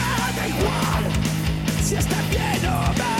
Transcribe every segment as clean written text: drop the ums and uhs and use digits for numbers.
da igual si está bien o mal.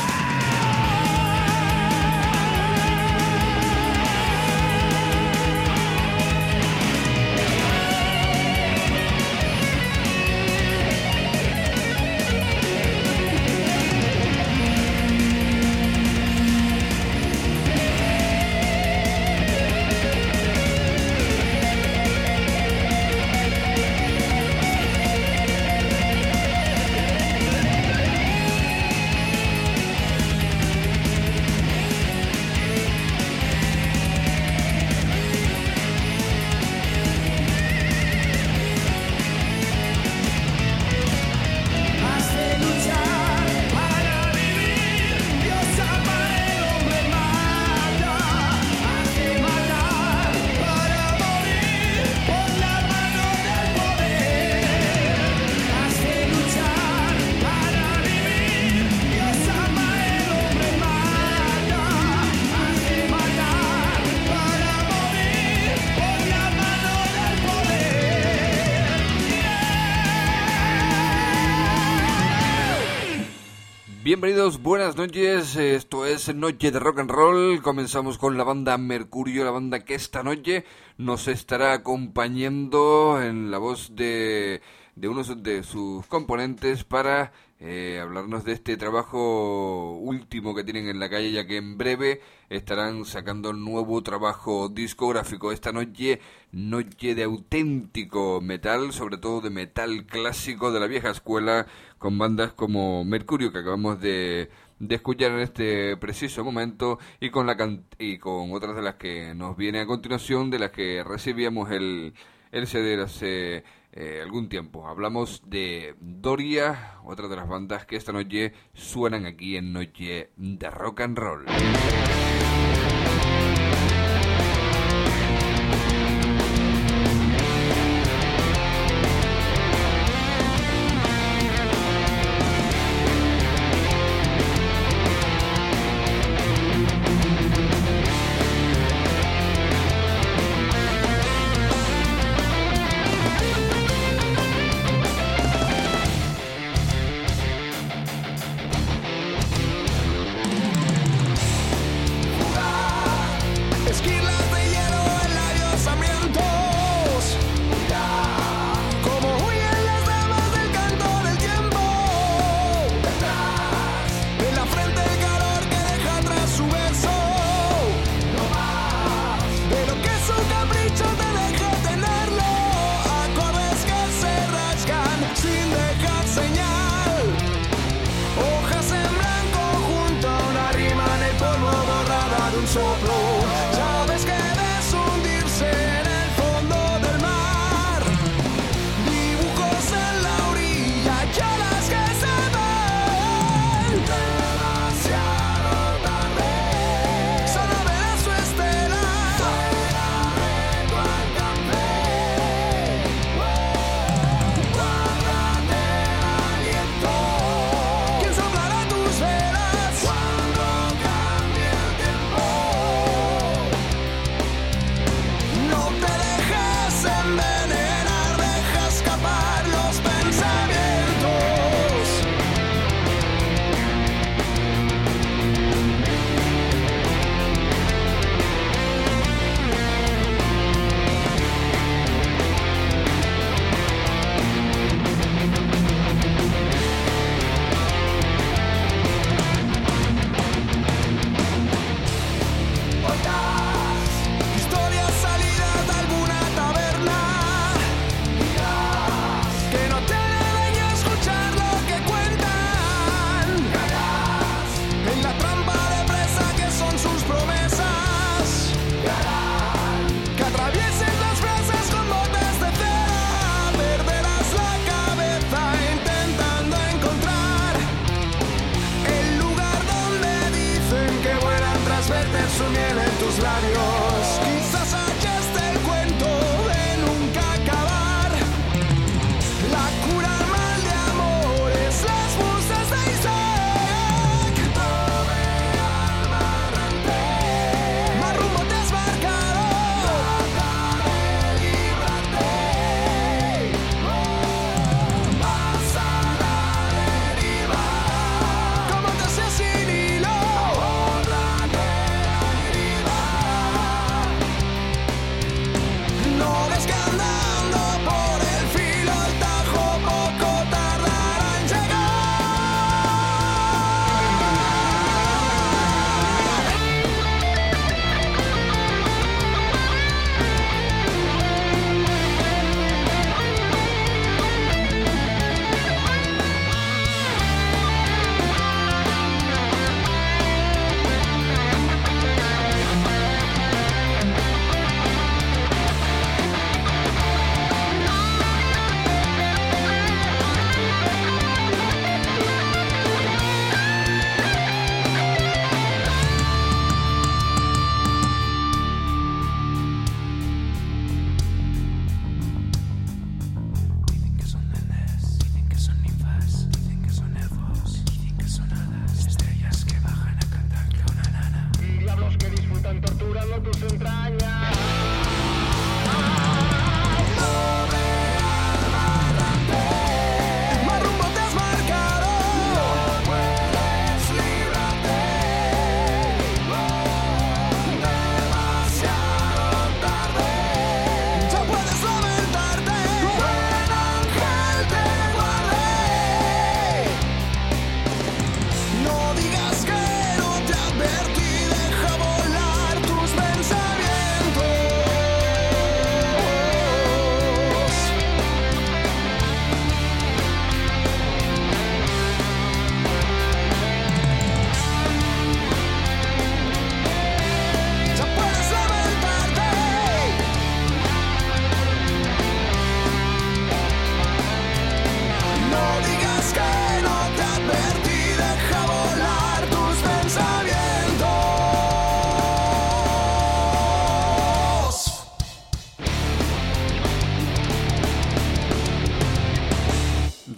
Bienvenidos, buenas noches, esto es Noche de Rock and Roll. Comenzamos con la banda Mercurio, la banda que esta noche nos estará acompañando en la voz de uno de sus componentes para hablarnos de este trabajo último que tienen en la calle, ya que en breve estarán sacando nuevo trabajo discográfico. Esta noche de auténtico metal, sobre todo de metal clásico de la vieja escuela, con bandas como Mercurio, que acabamos de escuchar en este preciso momento, y con otras de las que nos viene a continuación, de las que recibíamos el CD hace algún tiempo. Hablamos de Doria, otra de las bandas que esta noche suenan aquí en Noche de Rock and Roll. ¿Quién soplará tus velas cuando cambie el tiempo?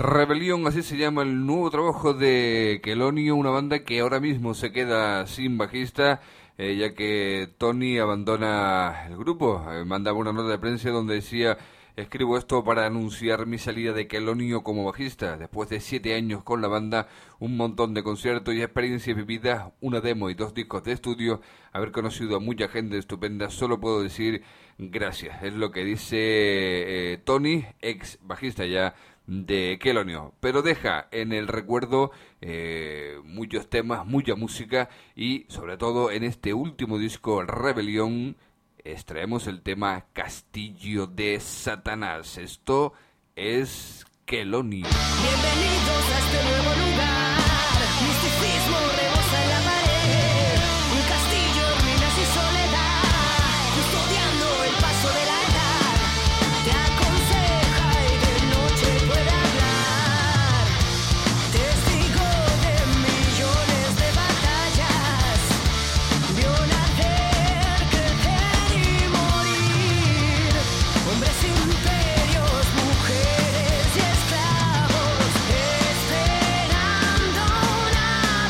Rebelión, así se llama el nuevo trabajo de Quelonio, una banda que ahora mismo se queda sin bajista, ya que Tony abandona el grupo. Mandaba una nota de prensa donde decía: escribo esto para anunciar mi salida de Quelonio como bajista. Después de 7 años con la banda, un montón de conciertos y experiencias vividas, una demo y 2 discos de estudio, haber conocido a mucha gente estupenda, solo puedo decir gracias. Es lo que dice Tony, ex bajista ya de Quelonio, pero deja en el recuerdo muchos temas, mucha música, y sobre todo en este último disco, Rebelión, extraemos el tema Castillo de Satanás. Esto es Quelonio. Bienvenidos a este nuevo lugar. Misticismo rebosa en la pared. Un castillo, ruinas y soledad, custodiando el paso de la edad. Te aconseja y de noche puede hablar. Testigo de millones de batallas. Vio nacer, crecer y morir. Hombres, imperios, mujeres y esclavos, esperando una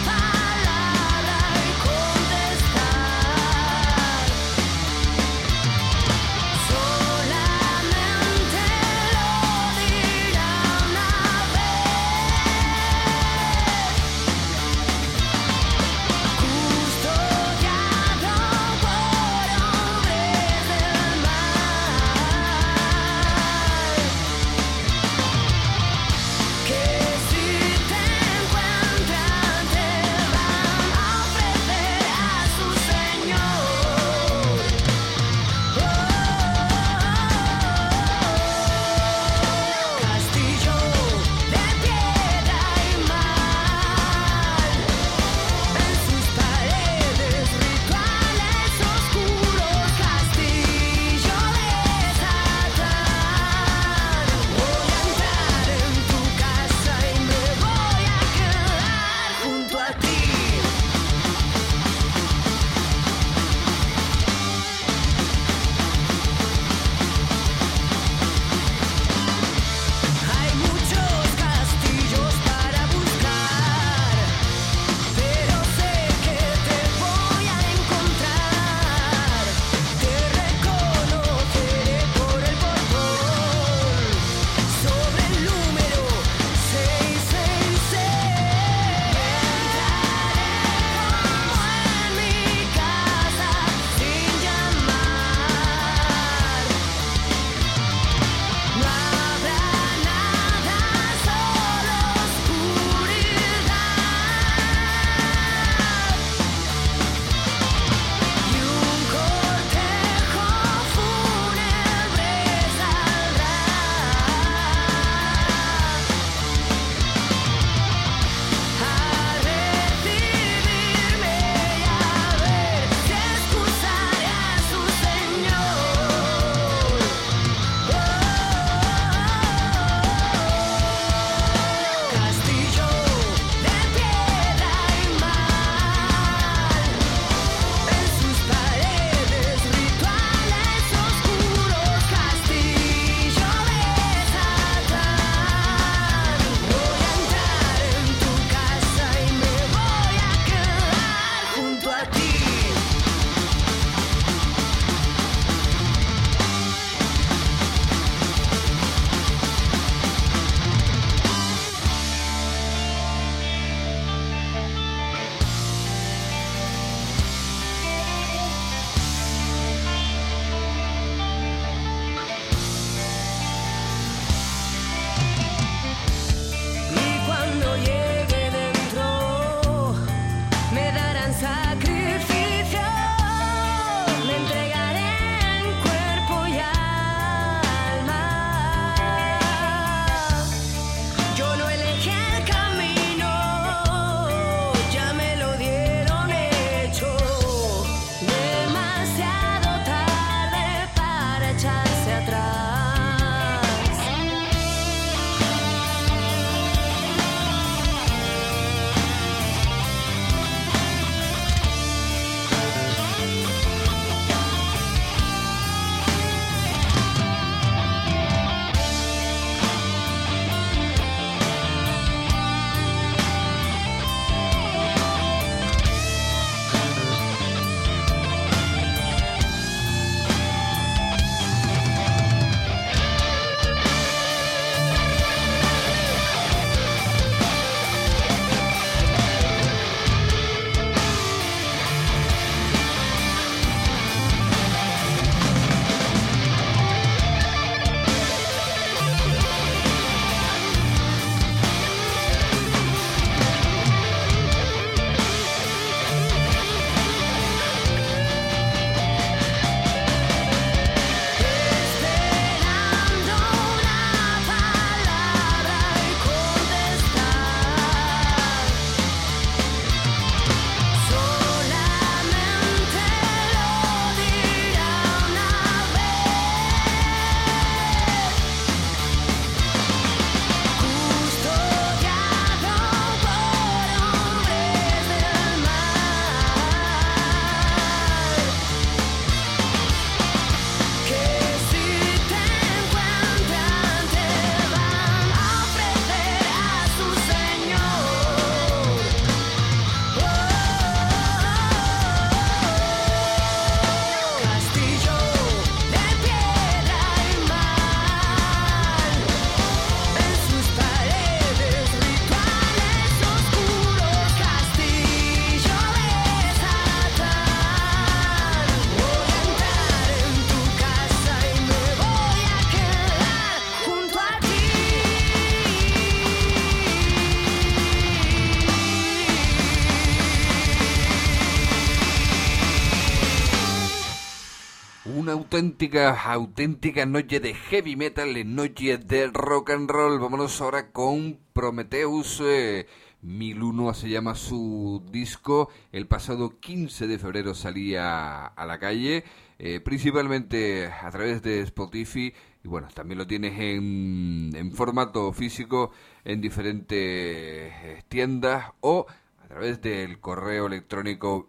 auténtica noche de heavy metal, noche de rock and roll. Vámonos ahora con Prometheus. 1001 se llama su disco. El pasado 15 de febrero salía a la calle, principalmente a través de Spotify. Y bueno, también lo tienes en formato físico en diferentes tiendas o a través del correo electrónico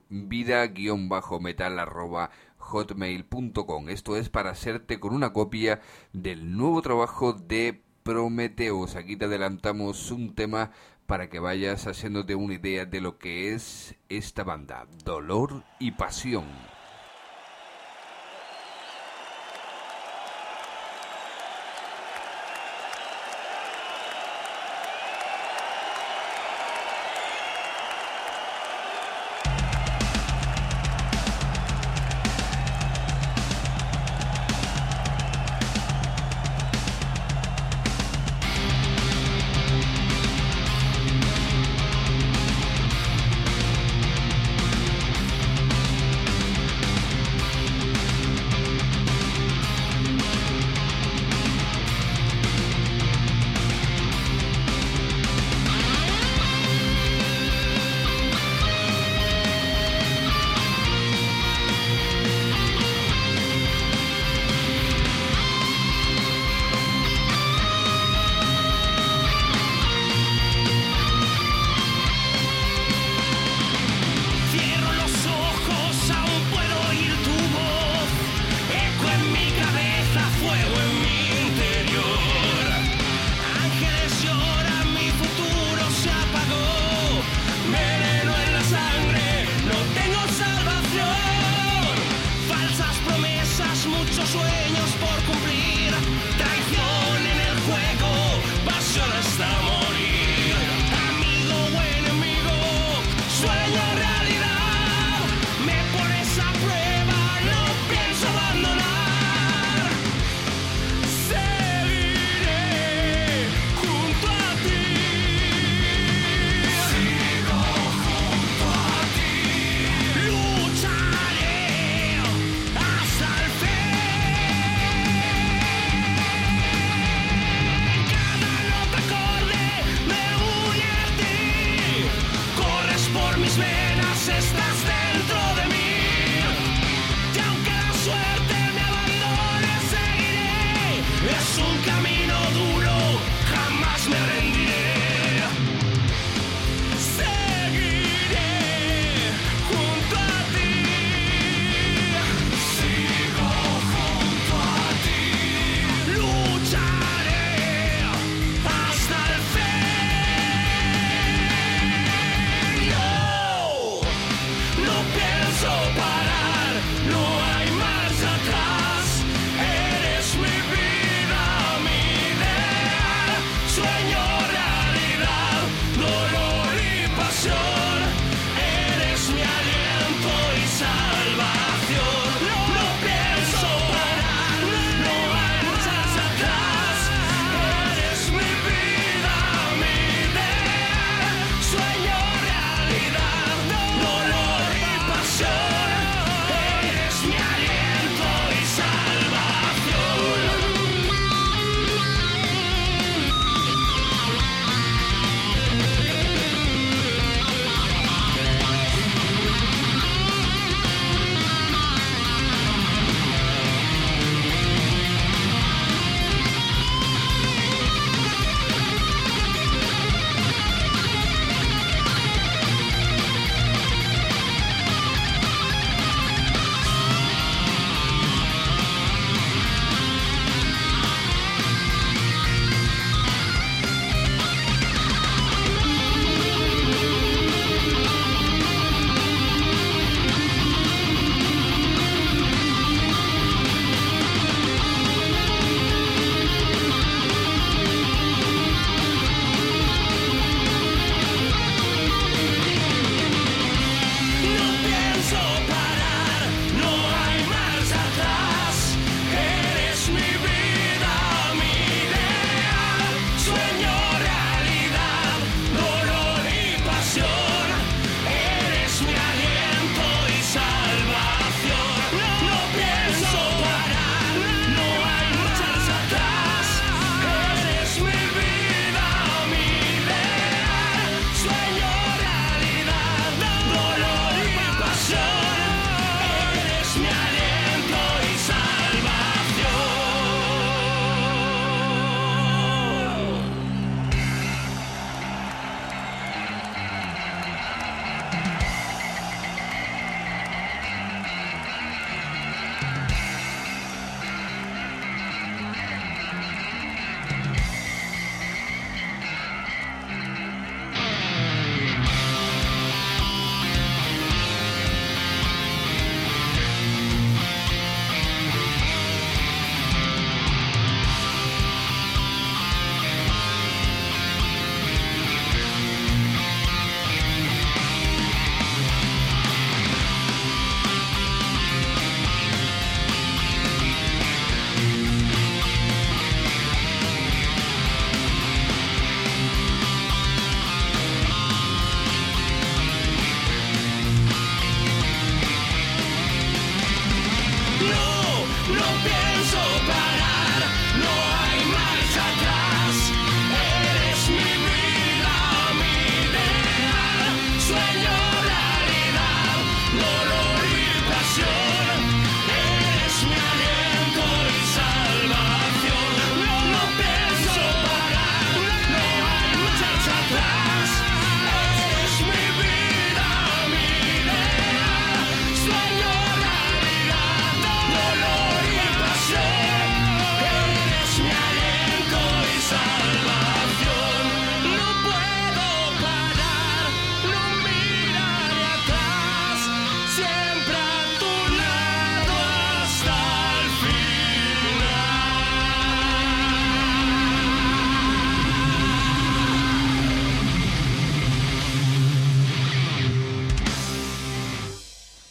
vida-metal@hotmail.com. Esto es para hacerte con una copia del nuevo trabajo de Prometheus. Aquí te adelantamos un tema para que vayas haciéndote una idea de lo que es esta banda, Dolor y Pasión.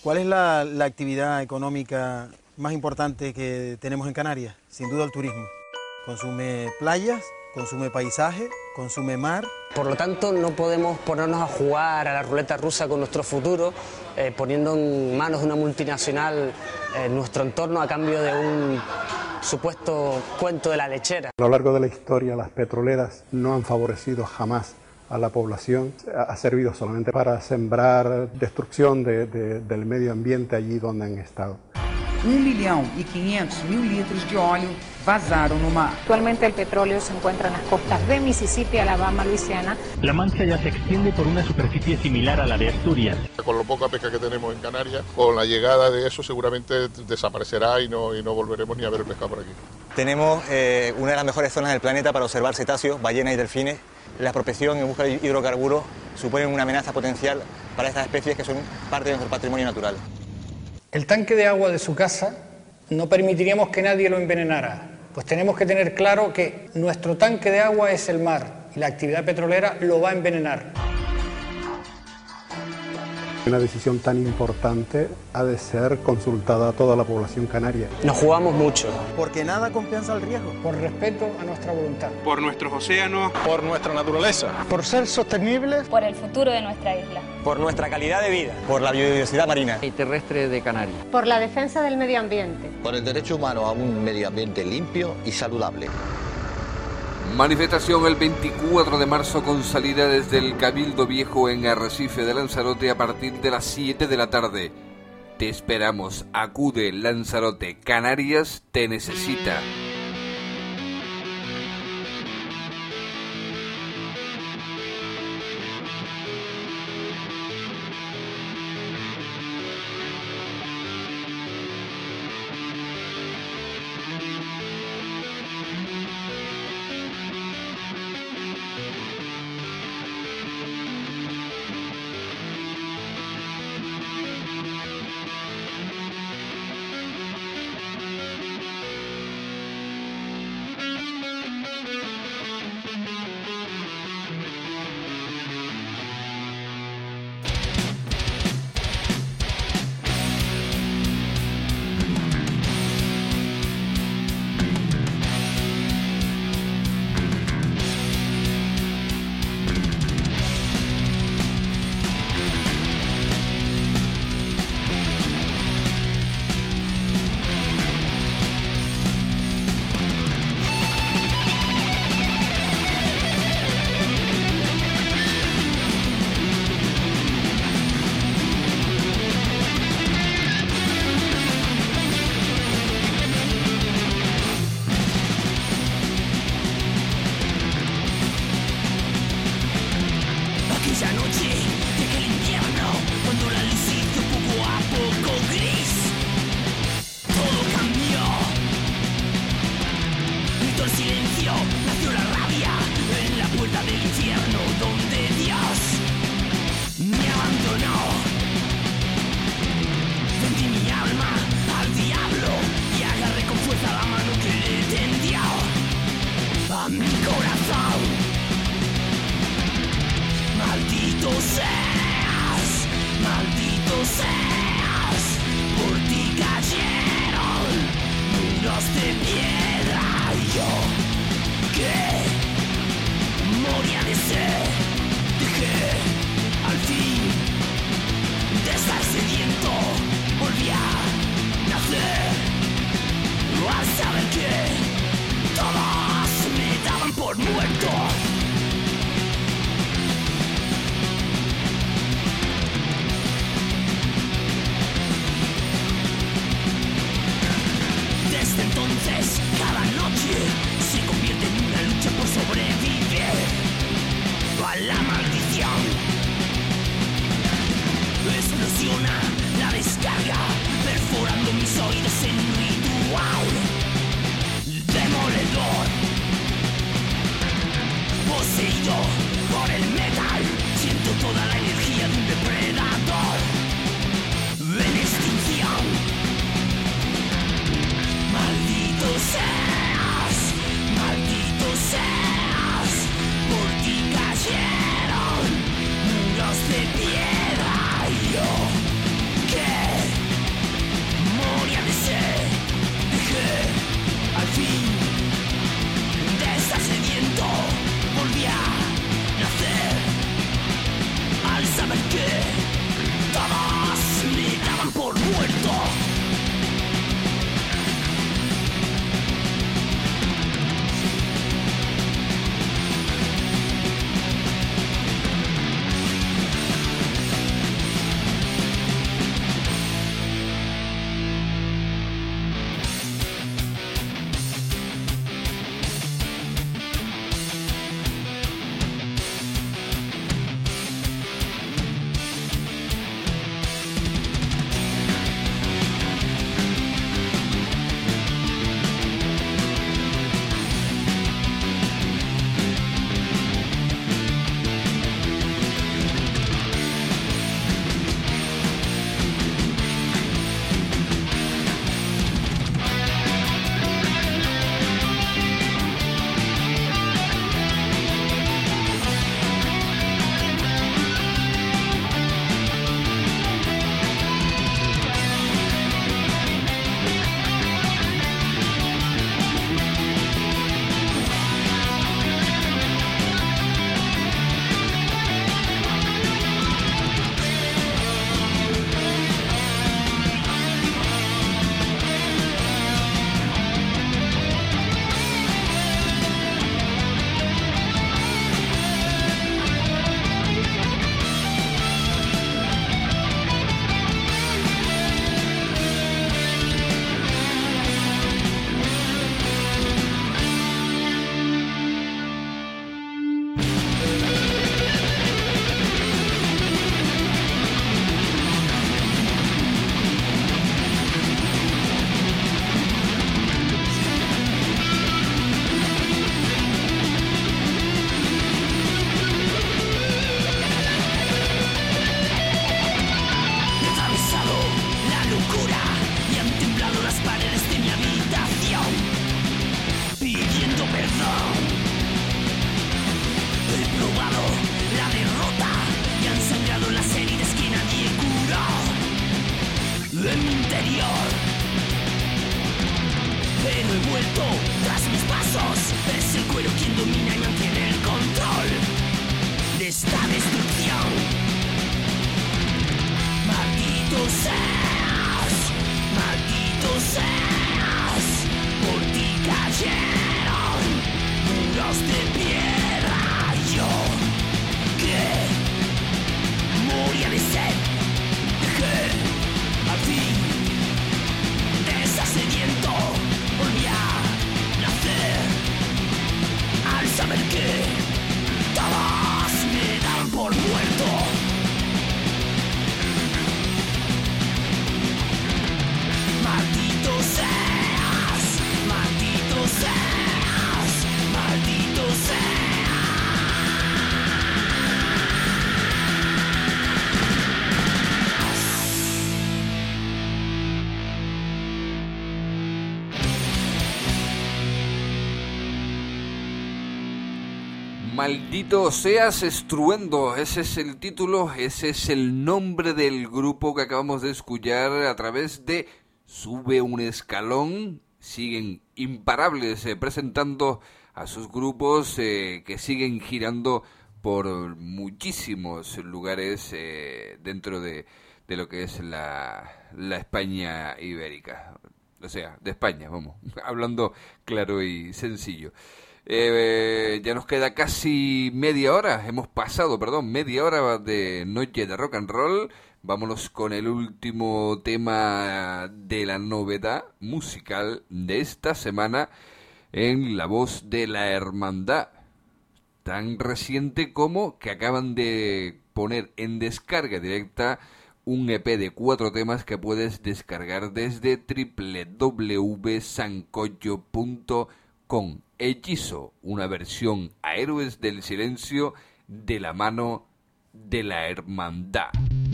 ¿Cuál es la actividad económica más importante que tenemos en Canarias? Sin duda el turismo. Consume playas, consume paisaje, consume mar. Por lo tanto, no podemos ponernos a jugar a la ruleta rusa con nuestro futuro, poniendo en manos de una multinacional nuestro entorno a cambio de un supuesto cuento de la lechera. A lo largo de la historia, las petroleras no han favorecido jamás a la población, ha servido solamente para sembrar destrucción del medio ambiente allí donde han estado. 1.500.000 litros de óleo vazaron no mar. Actualmente el petróleo se encuentra en las costas de Mississippi, Alabama, Luisiana. La Mancha ya se extiende por una superficie similar a la de Asturias. Con lo poca pesca que tenemos en Canarias, con la llegada de eso seguramente desaparecerá y no volveremos ni a ver pesca por aquí. Tenemos una de las mejores zonas del planeta para observar cetáceos, ballenas y delfines. La prospección en busca de hidrocarburos suponen una amenaza potencial para estas especies que son parte de nuestro patrimonio natural. El tanque de agua de su casa no permitiríamos que nadie lo envenenara, pues tenemos que tener claro que nuestro tanque de agua es el mar y la actividad petrolera lo va a envenenar. Una decisión tan importante ha de ser consultada a toda la población canaria. Nos jugamos mucho. Porque nada compensa el riesgo. Por respeto a nuestra voluntad. Por nuestros océanos. Por nuestra naturaleza. Por ser sostenibles. Por el futuro de nuestra isla. Por nuestra calidad de vida. Por la biodiversidad marina y terrestre de Canarias. Por la defensa del medio ambiente. Por el derecho humano a un medio ambiente limpio y saludable. Manifestación el 24 de marzo con salida desde el Cabildo Viejo en Arrecife de Lanzarote a partir de las 7 de la tarde. Te esperamos, acude, Lanzarote, Canarias te necesita. Por ti cayeron muros de piedra y yo que saber que todos me dan por muerto. Maldito seas, maldito seas, maldito seas. Maldito seas Estruendo, ese es el título, ese es el nombre del grupo que acabamos de escuchar a través de Sube un Escalón. Siguen imparables presentando a sus grupos que siguen girando por muchísimos lugares dentro de lo que es la España ibérica, o sea, de España, vamos, hablando claro y sencillo. Ya nos queda casi media hora de noche de rock and roll. Vámonos con el último tema de la novedad musical de esta semana en la voz de La Hermandad, tan reciente como que acaban de poner en descarga directa un EP de 4 temas que puedes descargar desde www.sancocho.com. Hechizo, una versión a Héroes del Silencio de la mano de La Hermandad.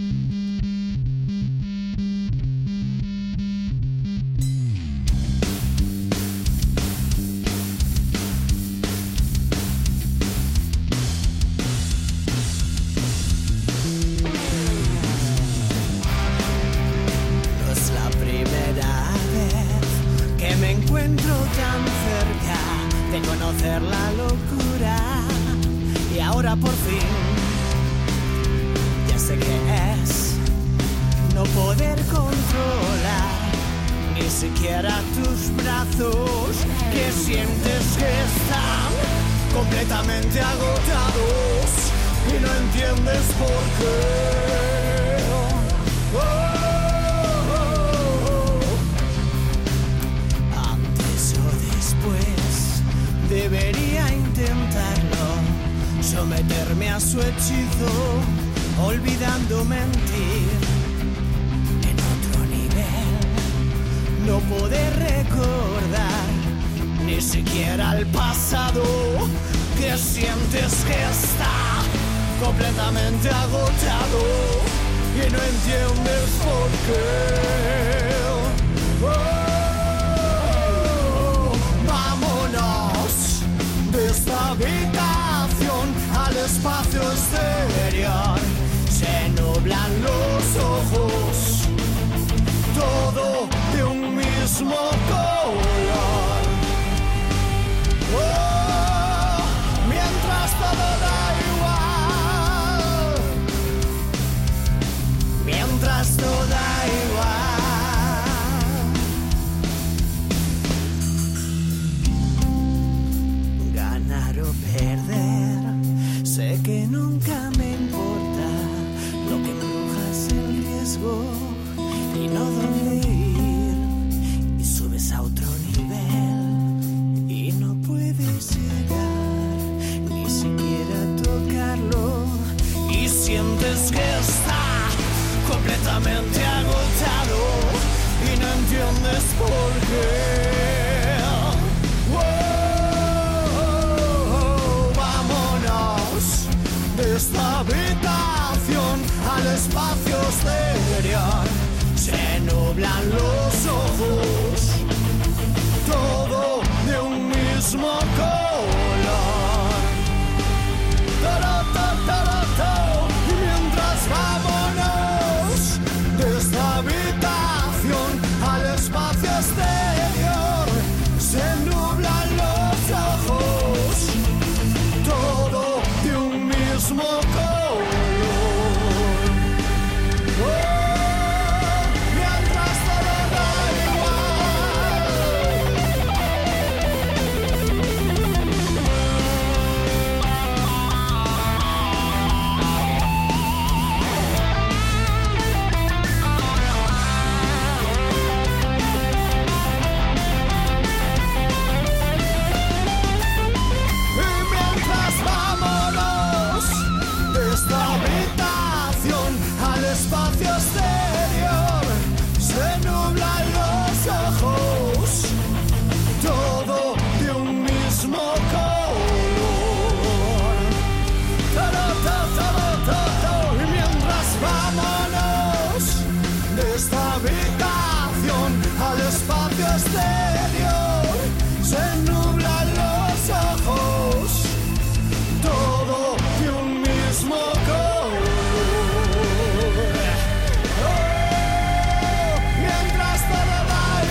No es la primera vez que me encuentro tan cerca de conocer la locura, y ahora por fin ya sé qué es no poder controlar ni siquiera tus brazos, que sientes que están completamente agotados y no entiendes por qué. Antes o después debería intentarlo, someterme a su hechizo, olvidando mentir. En otro nivel, no poder recordar ni siquiera el pasado, que sientes que está completamente agotado y no entiendes por qué. Vámonos de esta habitación al espacio exterior. Se nublan los ojos, todo de un mismo color. Mientras todo da igual, mientras todo da igual. Ganar o perder, sé que nunca me importa. Lo que me embruja es el riesgo y no dónde ir. Y subes a otro nivel y no puedes llegar ni siquiera tocarlo, y sientes que está completamente agotado y no entiendes por qué. Vámonos de esta habitación al espacio exterior. Se nublan los ojos, todo de un mismo color. Y mientras vámonos de esta habitación al espacio exterior, se nublan los ojos, todo de un mismo color. Mientras todo da exterior se nublan los ojos, todo de un mismo color. Oh, mientras todo da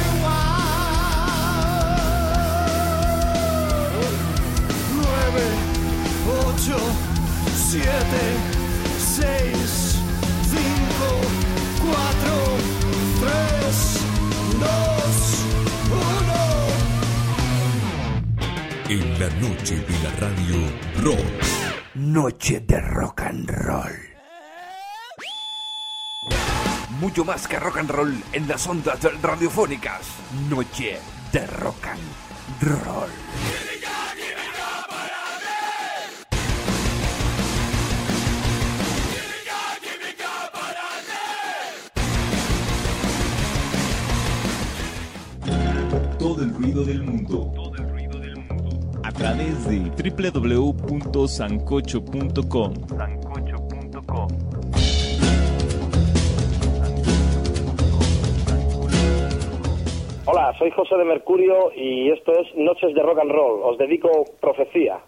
igual. 9, 8, 7, 6, 5, 4, 3, 2, 1. En la noche de la radio rock. Noche de rock and roll. Mucho más que rock and roll en las ondas radiofónicas. Noche de rock and roll. Todo el ruido del mundo. A través de www.sancocho.com. Hola, soy José de Mercurio y esto es Noches de Rock and Roll. Os dedico Profecía.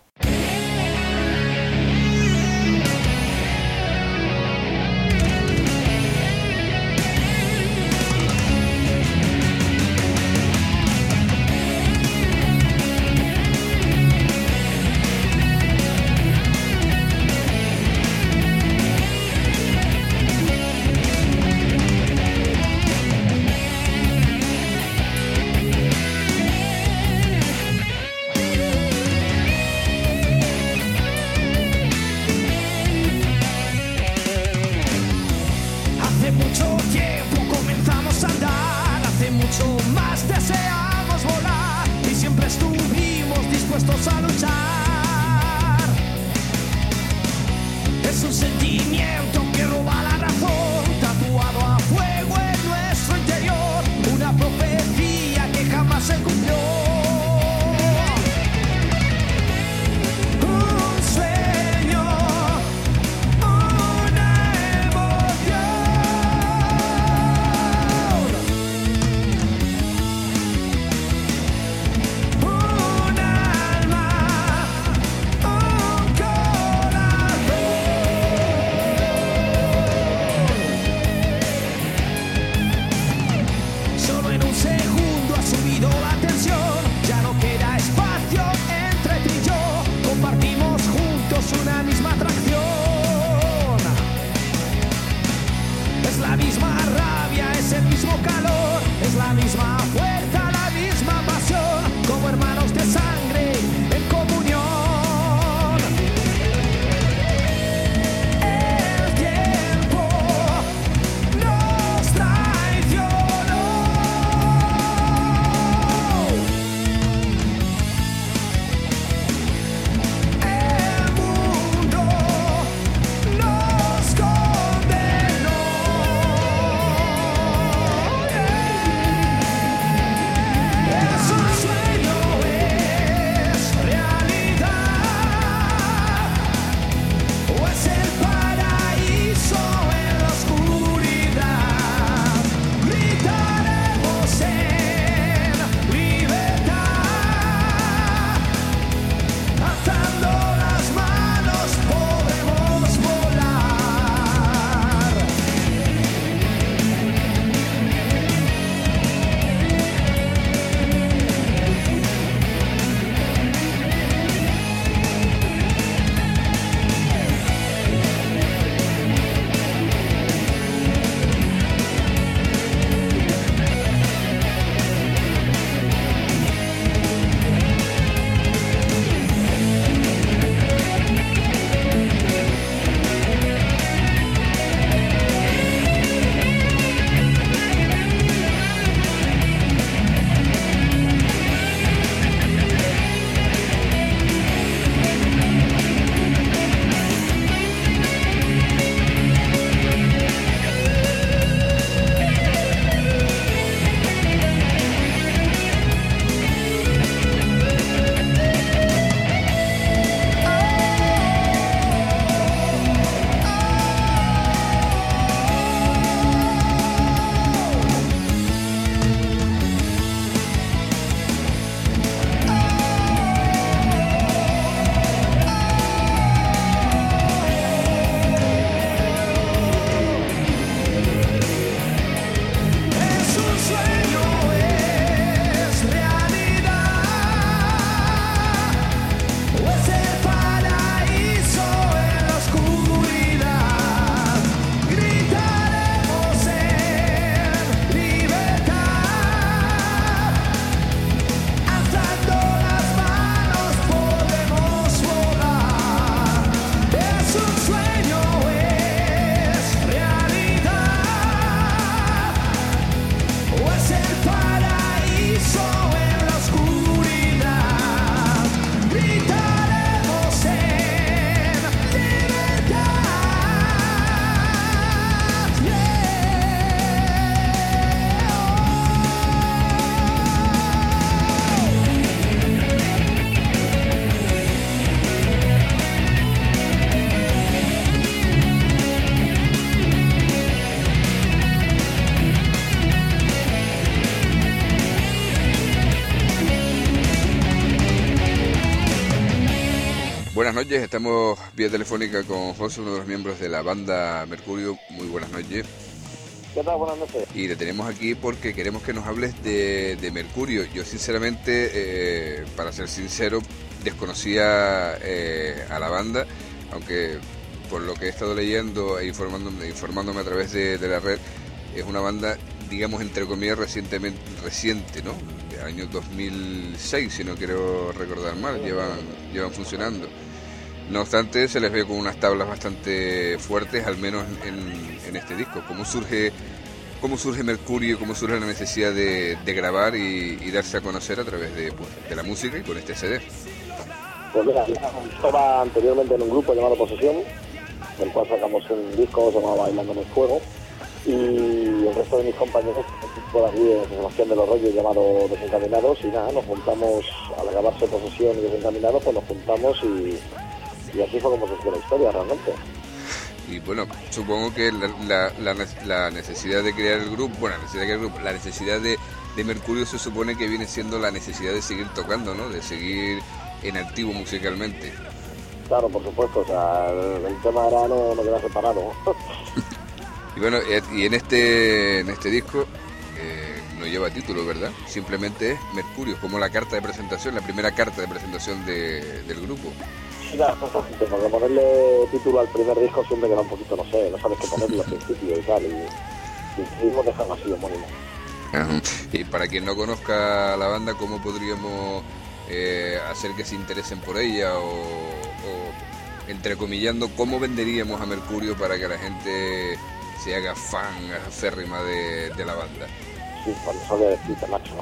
Buenas noches, estamos vía telefónica con José, uno de los miembros de la banda Mercurio. Muy buenas noches. ¿Qué tal? Buenas noches. Y le tenemos aquí porque queremos que nos hables de Mercurio. Yo sinceramente, para ser sincero, desconocía a la banda, aunque por lo que he estado leyendo e informándome a través de la red, es una banda, digamos, entre comillas, reciente, ¿no? De año 2006, si no quiero recordar mal, llevan funcionando. No obstante, se les ve con unas tablas bastante fuertes, al menos en este disco. ¿Cómo surge Mercurio? ¿Cómo surge la necesidad de grabar y darse a conocer a través de la música y con este CD? Pues mira, estaba anteriormente en un grupo llamado Posesión, del cual sacamos un disco llamado Bailando en el Fuego, y el resto de mis compañeros por aquí de Sebastián de los Rollos llamado Desencaminados, y nada, nos juntamos al acabarse Posesión y Desencaminados, pues nos juntamos y así fue como surgió la historia realmente. Y bueno, supongo que la necesidad de crear el grupo, la necesidad de Mercurio se supone que viene siendo la necesidad de seguir tocando, ¿no? De seguir en activo musicalmente. Claro, por supuesto, o sea, el tema era no quedar separado. Y bueno, y en este disco no lleva título, ¿verdad? Simplemente es Mercurio, como la carta de presentación, la primera carta de presentación del grupo. Sí, claro, porque ponerle título al primer disco siempre queda un poquito, no sabes qué ponerle al principio y tal, y decidimos dejarlo así homónimo. Ajá. Y para quien no conozca la banda, ¿cómo podríamos hacer que se interesen por ella o entrecomillando, cómo venderíamos a Mercurio para que la gente se haga fan acérrima de la banda? Sí, por eso de decirte, macho.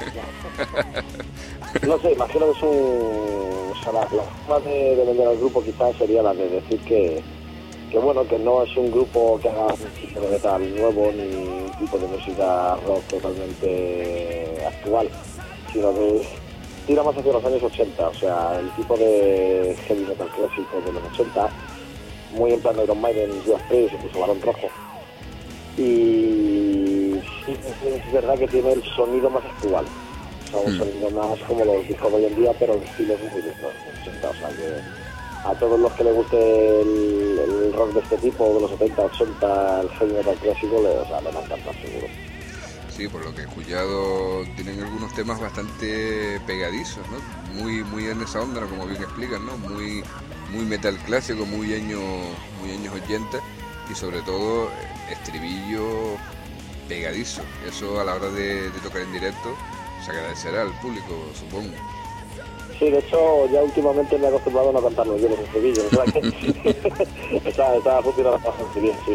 No sé, imagino que es o sea, la forma de vender al grupo quizás sería la de decir que bueno, que no es un grupo que haga un tipo de metal nuevo ni un tipo de música rock totalmente actual, sino que tira más hacia los años 80, o sea, el tipo de heavy metal clásico de los 80, muy en plan de Iron Maiden, Judas Priest, incluso Barón Rojo. Y sí, es verdad que tiene el sonido más actual, o sea, un sonido más como los discos de hoy en día, pero el estilo es muy de los 80, o sea, que a todos los que les guste el rock de este tipo, de los 70, 80, el heavy metal clásico, le va a encantar seguro. Sí, por lo que he escuchado, tienen algunos temas bastante pegadizos, ¿no? Muy en esa onda, como bien explican, ¿no? Muy metal clásico, muy años 80, y sobre todo estribillo pegadizo. Eso a la hora de tocar en directo se agradecerá al público, supongo. Sí, de hecho ya últimamente me he acostumbrado a no cantarlo yo los estribillos, o sea que está funcionando bastante bien, sí,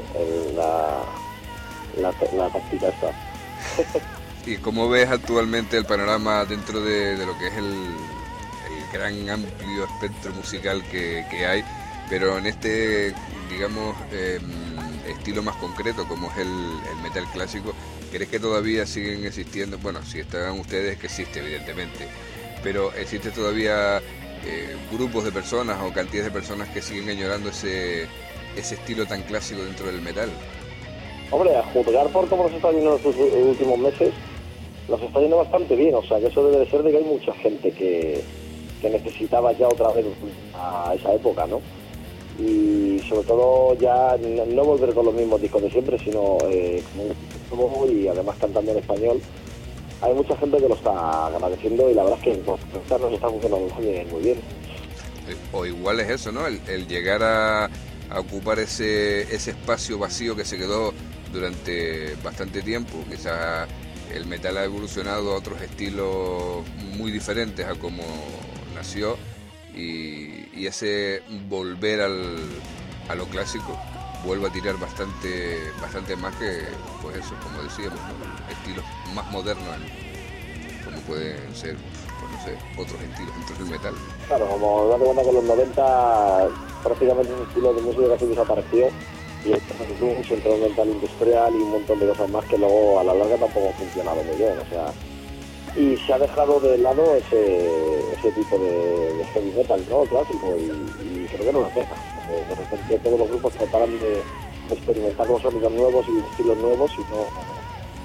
la táctica está. ¿Y cómo ves actualmente el panorama dentro de lo que es el gran amplio espectro musical que hay, pero en este, digamos, estilo más concreto como es el metal clásico? ¿Crees que todavía siguen existiendo? Bueno, si están ustedes, que existe evidentemente, pero ¿existe todavía grupos de personas o cantidades de personas que siguen añorando ese estilo tan clásico dentro del metal? Hombre, a juzgar por cómo nos está yendo en los últimos meses, nos está yendo bastante bien, o sea que eso debe de ser de que hay mucha gente que necesitaba ya otra vez a esa época, ¿no? Y sobre todo ya no volver con los mismos discos de siempre, sino como y además cantando en español. Hay mucha gente que lo está agradeciendo y la verdad es que nos está funcionando muy bien. O igual es eso, ¿no? El llegar a ocupar ese espacio vacío que se quedó durante bastante tiempo. Quizás el metal ha evolucionado a otros estilos muy diferentes a como nació, y ese volver a lo clásico vuelve a tirar bastante más que, pues eso, como decíamos, ¿no? Estilos más modernos, como pueden ser, pues no sé, otros estilos dentro del metal. Claro, como date cuenta que en los 90 prácticamente un estilo de música casi desapareció, y entonces entró un metal industrial y un montón de cosas más que luego a la larga tampoco ha funcionado muy bien, o sea, y se ha dejado de lado ese tipo de heavy metal, ¿no? Clásico, y creo que no lo deja. De repente todos los grupos trataran de experimentar con sonidos nuevos y estilos nuevos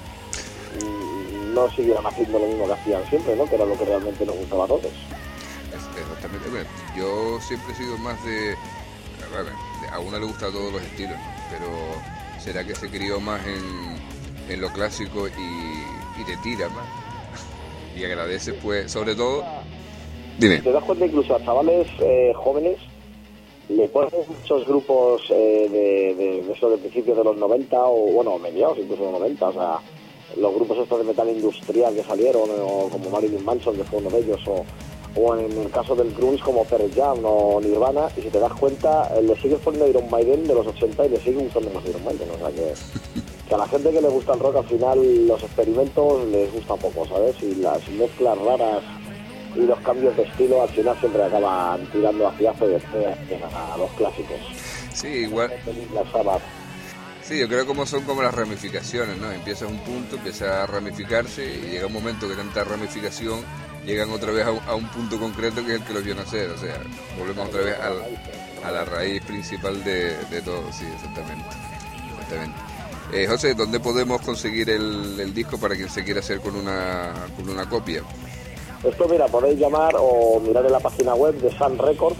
y no siguieran haciendo lo mismo que hacían siempre, ¿no? Que era lo que realmente nos gustaba a todos. Exactamente. Bueno, yo siempre he sido más de... A uno le gusta todos los estilos, ¿no? Pero será que se crió más en lo clásico y te tira más. Y agradece, pues, sobre todo... Dime. Te das cuenta incluso a chavales jóvenes le ponen muchos grupos de eso de principios de los 90 o, bueno, mediados incluso de los 90, o sea, los grupos estos de metal industrial que salieron, o como Marilyn Manson, que fue uno de ellos, o en el caso del grunge como Pearl Jam o Nirvana, y si te das cuenta, le sigue poniendo Iron Maiden de los 80 y le sigue gustando más Iron Maiden, o sea que a la gente que le gusta el rock al final los experimentos les gusta poco, ¿sabes? Y las mezclas raras y los cambios de estilo al final siempre acaban tirando hacia a los clásicos. Sí, igual. Sí, yo creo como son como las ramificaciones, ¿no? Empiezas un punto, empieza a ramificarse y llega un momento que tanta ramificación llegan otra vez a un punto concreto que es el que los vio nacer, o sea, volvemos otra vez a la raíz principal de todo, sí, exactamente. José, ¿dónde podemos conseguir el disco para quien se quiera hacer con una copia? Esto, mira, podéis llamar o mirar en la página web de Sun Records.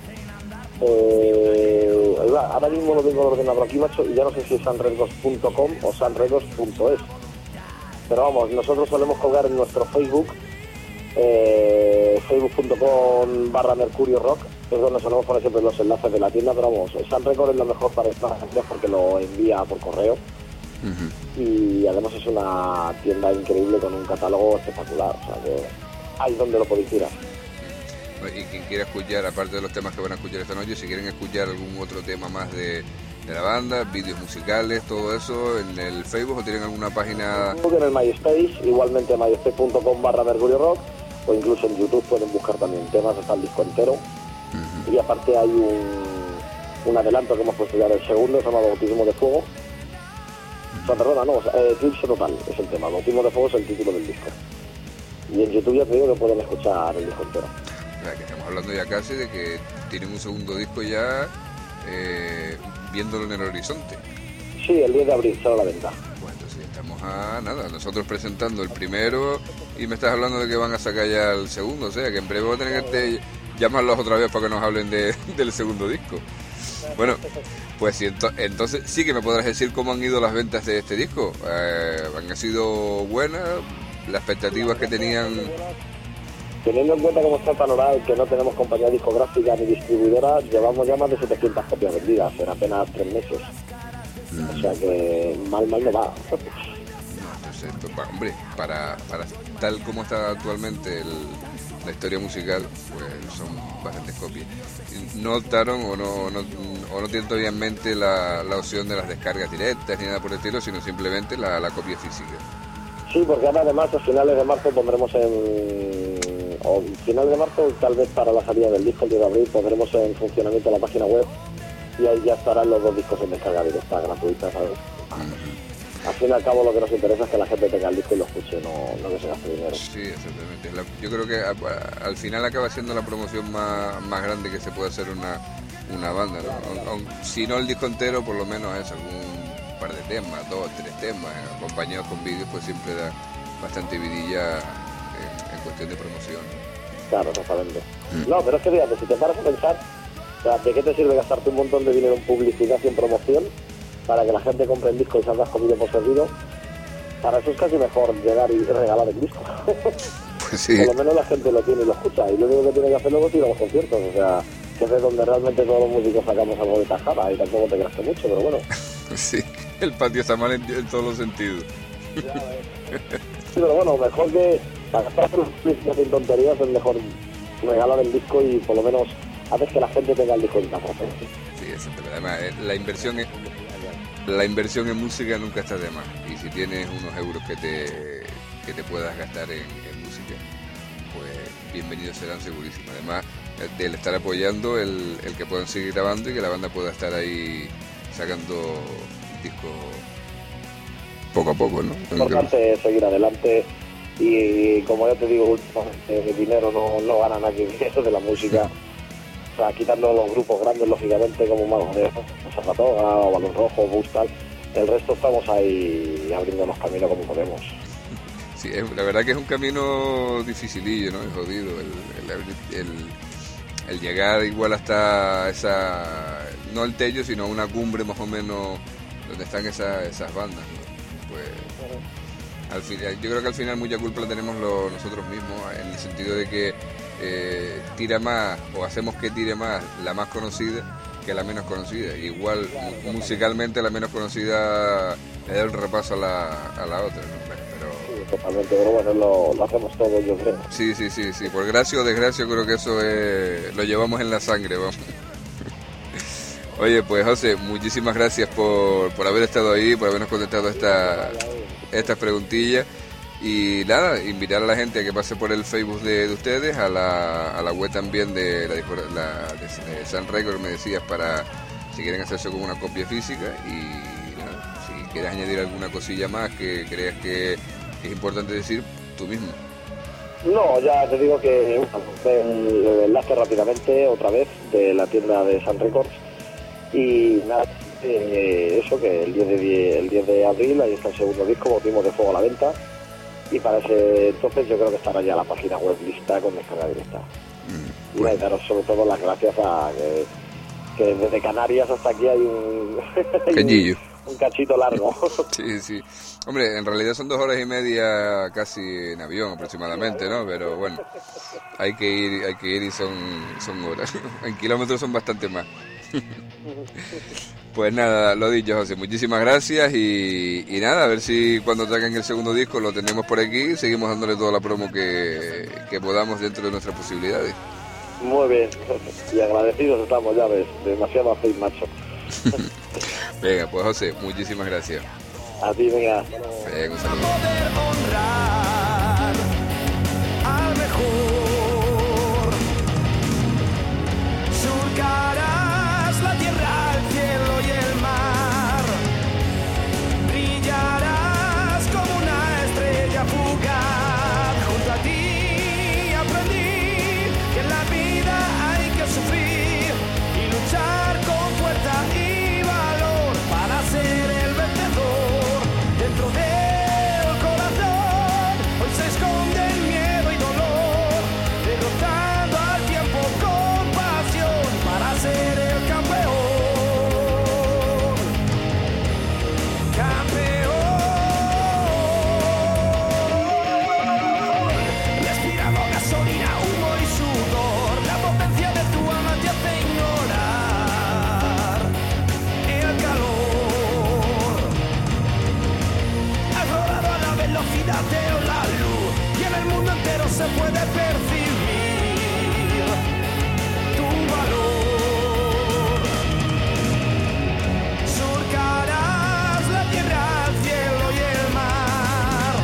Ahora mismo lo tengo ordenado aquí, macho, y ya no sé si es sunrecords.com o sunrecords.es. Pero vamos, nosotros solemos colgar en nuestro Facebook, facebook.com/Mercurio Rock, es donde solemos poner siempre los enlaces de la tienda, pero vamos, Sun Records es lo mejor para estas gente porque lo envía por correo. Y además es una tienda increíble con un catálogo espectacular, o sea que ahí es donde lo podéis tirar. Y quien quiera escuchar, aparte de los temas que van a escuchar esta noche, si quieren escuchar algún otro tema más de la banda, vídeos musicales, todo eso, en el Facebook, o tienen alguna página... En el MySpace, igualmente myspace.com/Mercurio Rock, o incluso en YouTube pueden buscar también temas, está el disco entero. Y aparte hay un adelanto que hemos puesto ya del segundo, se llama Bautismo de Fuego. O sea, perdona, no, Eclipse Total es el tema, Bautismo de Fuego es el título del disco. Y en YouTube ya te digo que pueden escuchar el disco entero. Claro, que estamos hablando ya casi de que tienen un segundo disco ya viéndolo en el horizonte. Sí, el 10 de abril sale a la venta. Bueno, entonces estamos a nada, nosotros presentando el primero y me estás hablando de que van a sacar ya el segundo, o sea que en breve voy a tener que llamarlos otra vez para que nos hablen del segundo disco. Bueno, pues sí, entonces sí que me podrás decir cómo han ido las ventas de este disco. ¿Han sido buenas? ¿Las expectativas que tenían? Teniendo en cuenta cómo está el panorama, que no tenemos compañía discográfica ni distribuidora, llevamos ya más de 700 copias vendidas en apenas 3 meses. O sea que mal no va. No, entonces, hombre, para tal como está actualmente la historia musical, pues son bastantes copias. ¿No optaron o no tienen todavía en mente la opción de las descargas directas ni nada por el estilo, sino simplemente la copia física? Sí, porque ahora además a finales de marzo pondremos finales de marzo, tal vez para la salida del disco el 10 de abril, pondremos en funcionamiento la página web y ahí ya estarán los 2 discos en descarga directa, gratuita, ¿sabes? Al fin y al cabo lo que nos interesa es que la gente tenga el disco y lo escuche, no que se gaste dinero. Sí, exactamente. Yo creo que al final acaba siendo la promoción más grande que se puede hacer una banda, ¿no? Si no el disco entero, por lo menos es algún par de temas, 2 o 3 temas, acompañados con vídeos, pues siempre da bastante vidilla en cuestión de promoción. Claro, exactamente. No, pero es que fíjate, si te paras a pensar, o sea, ¿de qué te sirve gastarte un montón de dinero en publicidad y en promoción para que la gente compre el disco y salgas comido por servido? Para eso es casi mejor llegar y regalar el disco. Pues sí. Por lo menos la gente lo tiene y lo escucha, y lo único que tiene que hacer luego es ir a los conciertos, o sea, que es de donde realmente todos los músicos sacamos algo de tajada, y tampoco te creas que mucho, pero bueno. Sí, el patio está mal en todos los sentidos. Sí, pero bueno, mejor que para gastar publicidad sin tonterías es mejor regalar el disco y por lo menos hacer que la gente tenga el disco en casa. Sí, exactamente. Además, la inversión en música nunca está de más, y si tienes unos euros que te puedas gastar en música, pues bienvenidos serán segurísimo. Además del estar apoyando el que puedan seguir grabando y que la banda pueda estar ahí sacando discos poco a poco, ¿no? Es importante seguir adelante y como ya te digo, últimamente el dinero no gana nadie eso de la música. O sea, quitando los grupos grandes, lógicamente, como Mago de Zapatoga o Balón Rojo, Bustal, el resto estamos ahí abriéndonos camino como podemos. Sí, la verdad que es un camino dificilillo, ¿no? Es jodido el llegar igual hasta esa, no el Tello, sino una cumbre más o menos donde están esas bandas, ¿no? Pues al final, yo creo que al final mucha culpa la tenemos nosotros mismos, en el sentido de que tira más, o hacemos que tire más la más conocida que la menos conocida. Igual musicalmente la menos conocida le da el repaso a la otra, ¿no? Sí, totalmente, pero bueno, lo hacemos todo, yo creo. Sí, por gracia o desgracia creo que eso lo llevamos en la sangre, vamos. Oye, pues José, muchísimas gracias por haber estado ahí, por habernos contestado estas preguntillas. Y nada, invitar a la gente a que pase por el Facebook de ustedes, a la web también de Sun Records, me decías, para si quieren hacerse con una copia física. Y nada, si quieres añadir alguna cosilla más que creas que es importante decir, tú mismo. No, ya te digo que el enlace rápidamente otra vez de la tienda de Sun Records. Y nada, eso, que el 10 de abril ahí está el segundo disco, Bautismo de Fuego a la venta. Y para ese entonces yo creo que estará ya la página web lista con descarga directa. Y daros sobre todo las gracias a que desde Canarias hasta aquí hay un cachito largo. Sí. Hombre, en realidad son 2 horas y media casi en avión aproximadamente, ¿no? Pero bueno, hay que ir y son horas. En kilómetros son bastante más. Pues nada, lo dicho, José, muchísimas gracias y nada, a ver si cuando traigan el segundo disco lo tenemos por aquí, seguimos dándole toda la promo que podamos dentro de nuestras posibilidades. Muy bien, y agradecidos estamos, ya ves, demasiado hacéis, macho. Venga, pues José, muchísimas gracias. A ti, venga. Venga, un saludo. Al mejor surcarás la tierra, el cielo y el mar, brillarás como una estrella fugaz. Junto a ti aprendí que en la vida hay que sufrir y luchar con fuerza y valor para ser el vencedor. Dentro del corazón hoy se esconde el miedo y dolor, derrotando al tiempo con pasión para ser el campeón. Respirando gasolina, humo y sudor, la potencia de tu alma te hace ignorar el calor. Has rodado a la velocidad de la luz y en el mundo entero se puede percibir tu valor. Surcarás la tierra, el cielo y el mar,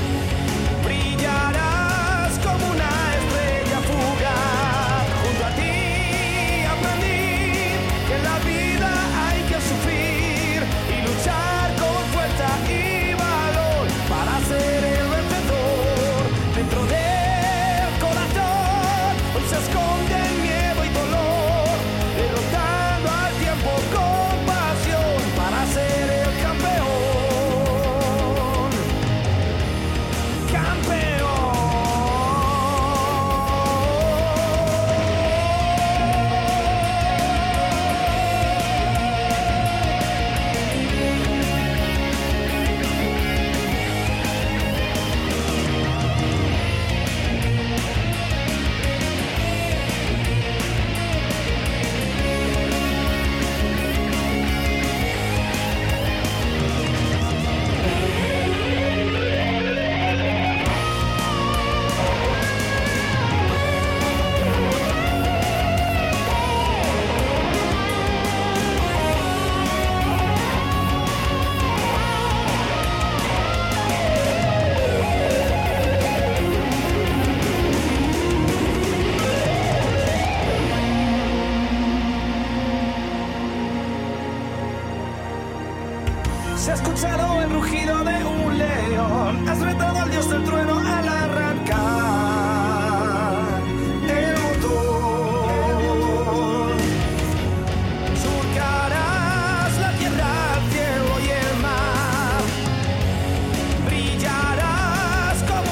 brillarás como una estrella fugaz. Junto a ti aprendí que en la vida hay que sufrir y luchar con fuerza y valor para ser el vencedor. Dentro del corazón hoy se esconde el miedo y dolor, derrotando al tiempo con pasión para ser el campeón. Se ha escuchado el rugido de un león, has retado al dios del trueno al arrancar el motor. Surcarás la tierra, el cielo y el mar, brillarás como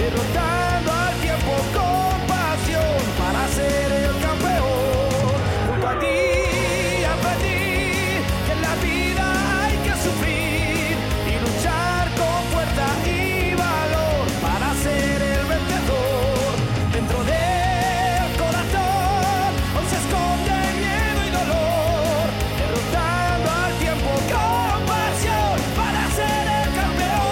derrotando al tiempo con pasión para ser el campeón. Junto a ti aprendí que en la vida hay que sufrir y luchar con fuerza y valor para ser el vencedor. Dentro del corazón hoy se esconde miedo y dolor, derrotando al tiempo con pasión para ser el campeón.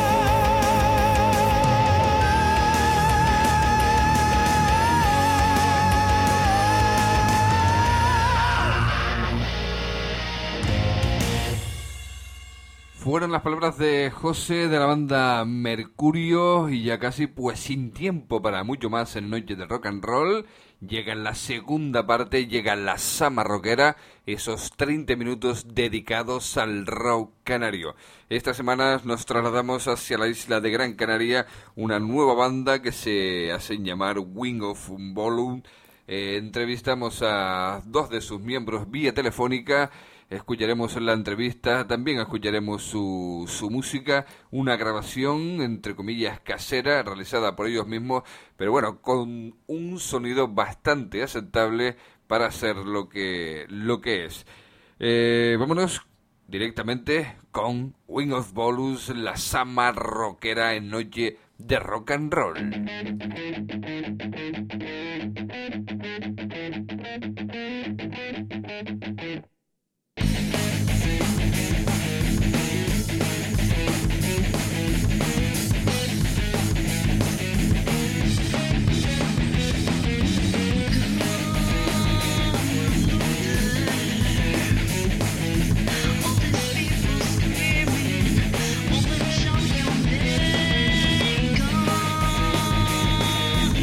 Fueron las palabras de José de la banda Mercurio, y ya casi pues sin tiempo para mucho más en Noche de Rock and Roll. Llega la segunda parte, llega la Sama Rockera, esos 30 minutos dedicados al rock canario. Esta semana nos trasladamos hacia la isla de Gran Canaria, una nueva banda que se hacen llamar Wing of Volume. Entrevistamos a dos de sus miembros vía telefónica. Escucharemos la entrevista, también escucharemos su música, una grabación entre comillas casera realizada por ellos mismos, pero bueno, con un sonido bastante aceptable para hacer lo que es. Vámonos directamente con Wing of Bolus, la Sama Rockera en Noche de Rock and Roll.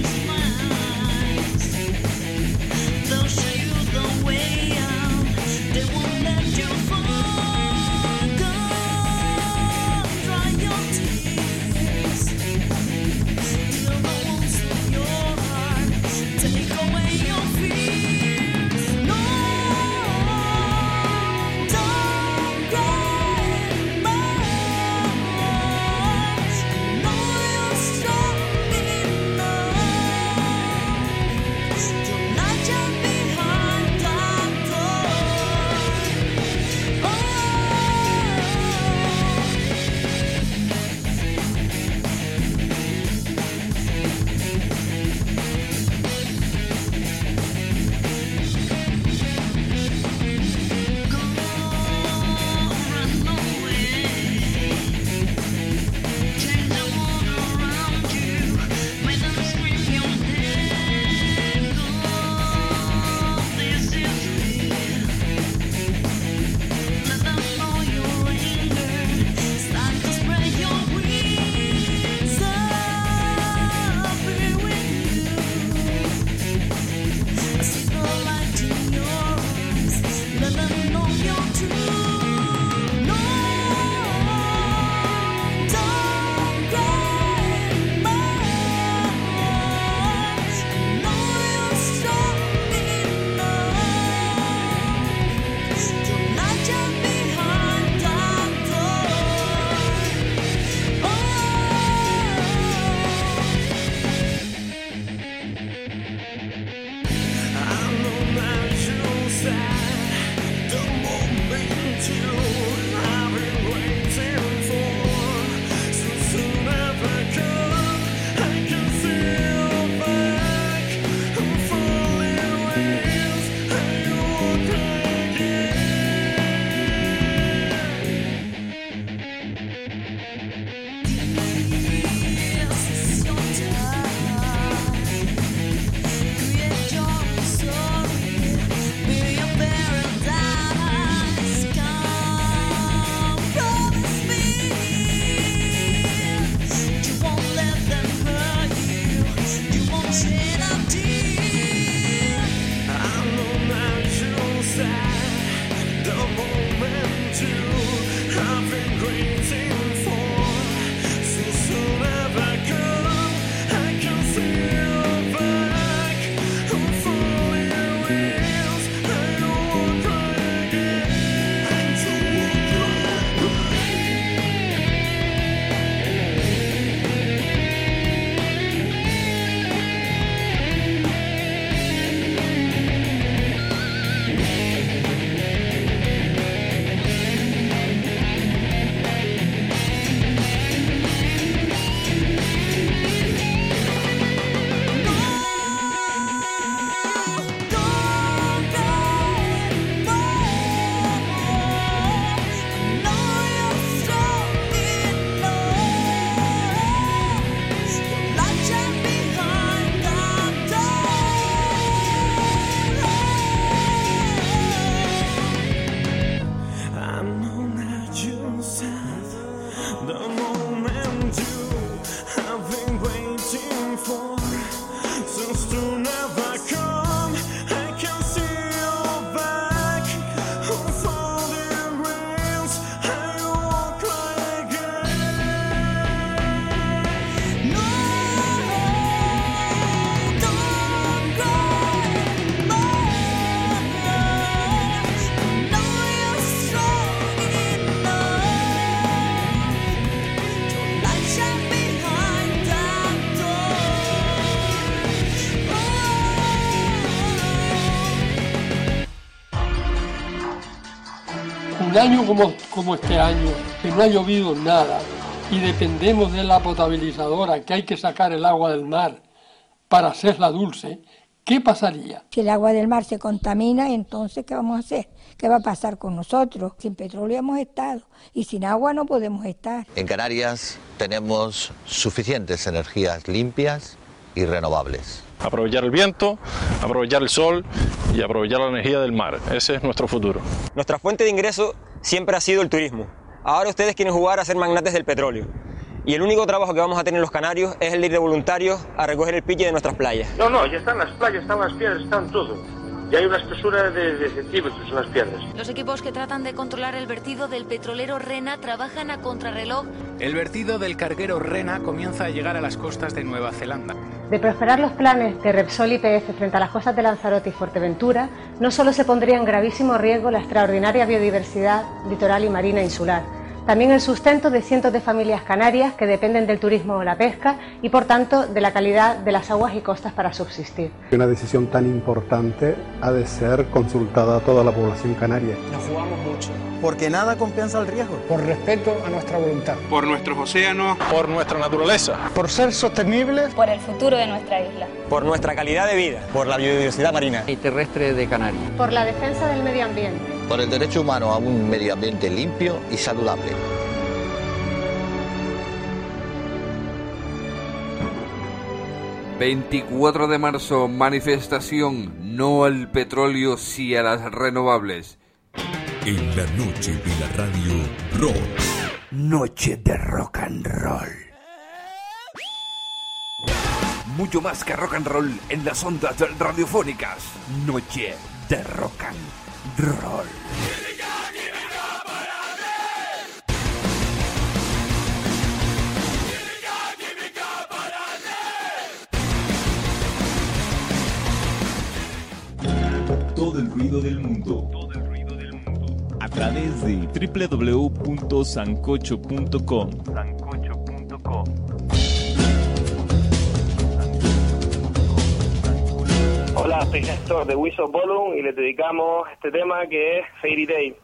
They'll show you the way out. un año como este año, que no ha llovido nada, y dependemos de la potabilizadora, que hay que sacar el agua del mar para hacerla dulce, ¿qué pasaría? Si el agua del mar se contamina, entonces ¿qué vamos a hacer? ¿Qué va a pasar con nosotros? Sin petróleo hemos estado y sin agua no podemos estar. En Canarias tenemos suficientes energías limpias y renovables. Aprovechar el viento, aprovechar el sol y aprovechar la energía del mar. Ese es nuestro futuro. Nuestra fuente de ingreso siempre ha sido el turismo. Ahora ustedes quieren jugar a ser magnates del petróleo. Y el único trabajo que vamos a tener los canarios es el de ir de voluntarios a recoger el pique de nuestras playas. No, ya están las playas, están las piedras, están todo. Ya hay una espesura de centímetros en las piedras. Los equipos que tratan de controlar el vertido del petrolero Rena trabajan a contrarreloj. El vertido del carguero Rena comienza a llegar a las costas de Nueva Zelanda. De prosperar los planes de Repsol YPF frente a las costas de Lanzarote y Fuerteventura, no solo se pondría en gravísimo riesgo la extraordinaria biodiversidad litoral y marina insular, también el sustento de cientos de familias canarias que dependen del turismo o la pesca y, por tanto, de la calidad de las aguas y costas para subsistir. Una decisión tan importante ha de ser consultada a toda la población canaria. Nos jugamos mucho. Porque nada compensa el riesgo. Por respeto a nuestra voluntad. Por nuestros océanos. Por nuestra naturaleza. Por ser sostenibles. Por el futuro de nuestra isla. Por nuestra calidad de vida. Por la biodiversidad marina y terrestre de Canarias. Por la defensa del medio ambiente. Por el derecho humano a un medio ambiente limpio y saludable. ...24 de marzo, manifestación... ...no al petróleo, sí a las renovables... En la noche de la radio rock. Noche de rock and roll. Mucho más que rock and roll en las ondas radiofónicas. Noche de rock and roll. Todo el ruido del mundo. A través de www.sancocho.com. Hola, soy Néstor de Wizard Ballroom y les dedicamos este tema que es Fairy Tale.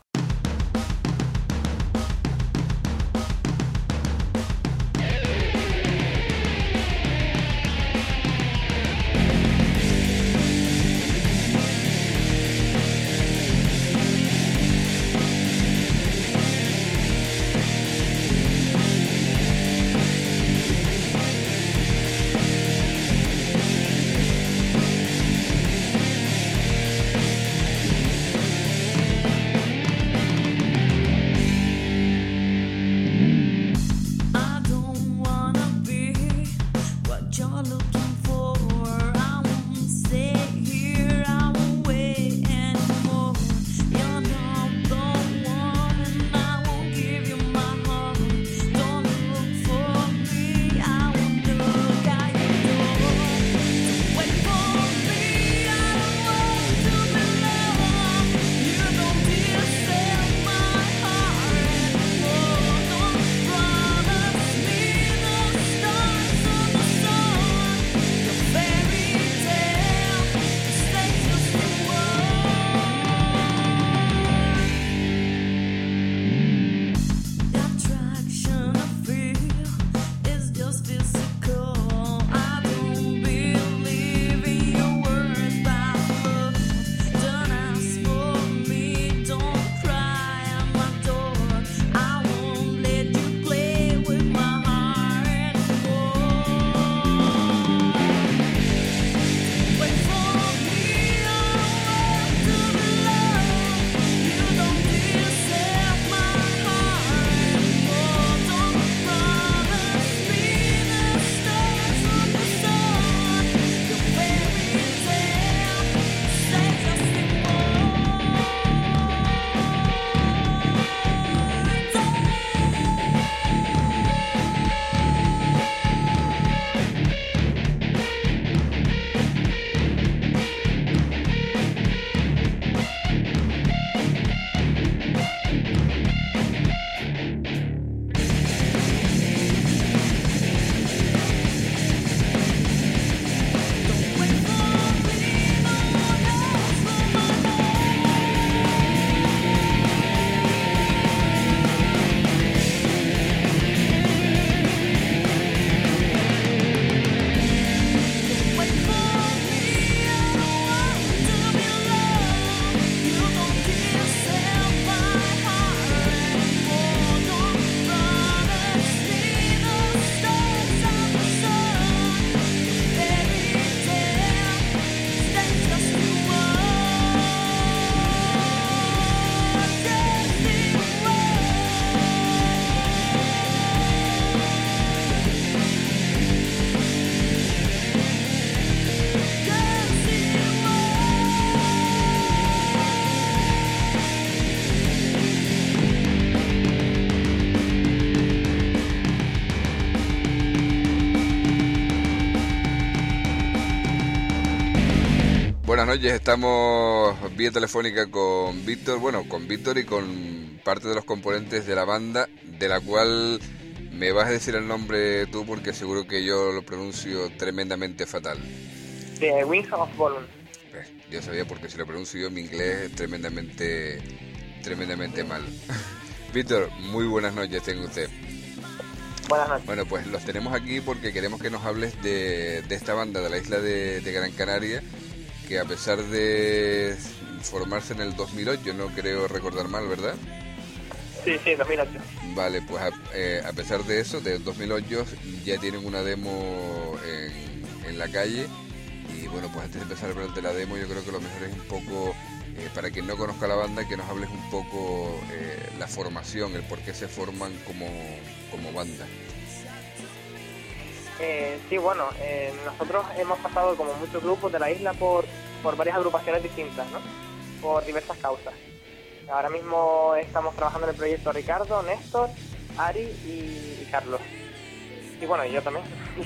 Buenas noches, estamos vía telefónica con Víctor, y con parte de los componentes de la banda, de la cual me vas a decir el nombre tú porque seguro que yo lo pronuncio tremendamente fatal. The Wings of Balloon. Yo sabía porque si lo pronuncio yo en mi inglés es tremendamente mal. Víctor, muy buenas noches, tenga usted. Buenas noches. Bueno, pues los tenemos aquí porque queremos que nos hables de esta banda de la isla de Gran Canaria, que a pesar de formarse en el 2008, no creo recordar mal, ¿verdad? Sí, 2008. Vale, pues a pesar de eso, del 2008, ya tienen una demo en la calle. Y bueno, pues antes de empezar a hablar de la demo, yo creo que lo mejor es un poco, para quien no conozca la banda, que nos hables un poco la formación, el por qué se forman como banda. Sí, bueno, nosotros hemos pasado como muchos grupos de la isla por varias agrupaciones distintas, ¿no? Por diversas causas. Ahora mismo estamos trabajando en el proyecto Ricardo, Néstor, Ari y Carlos. Y bueno, y yo también.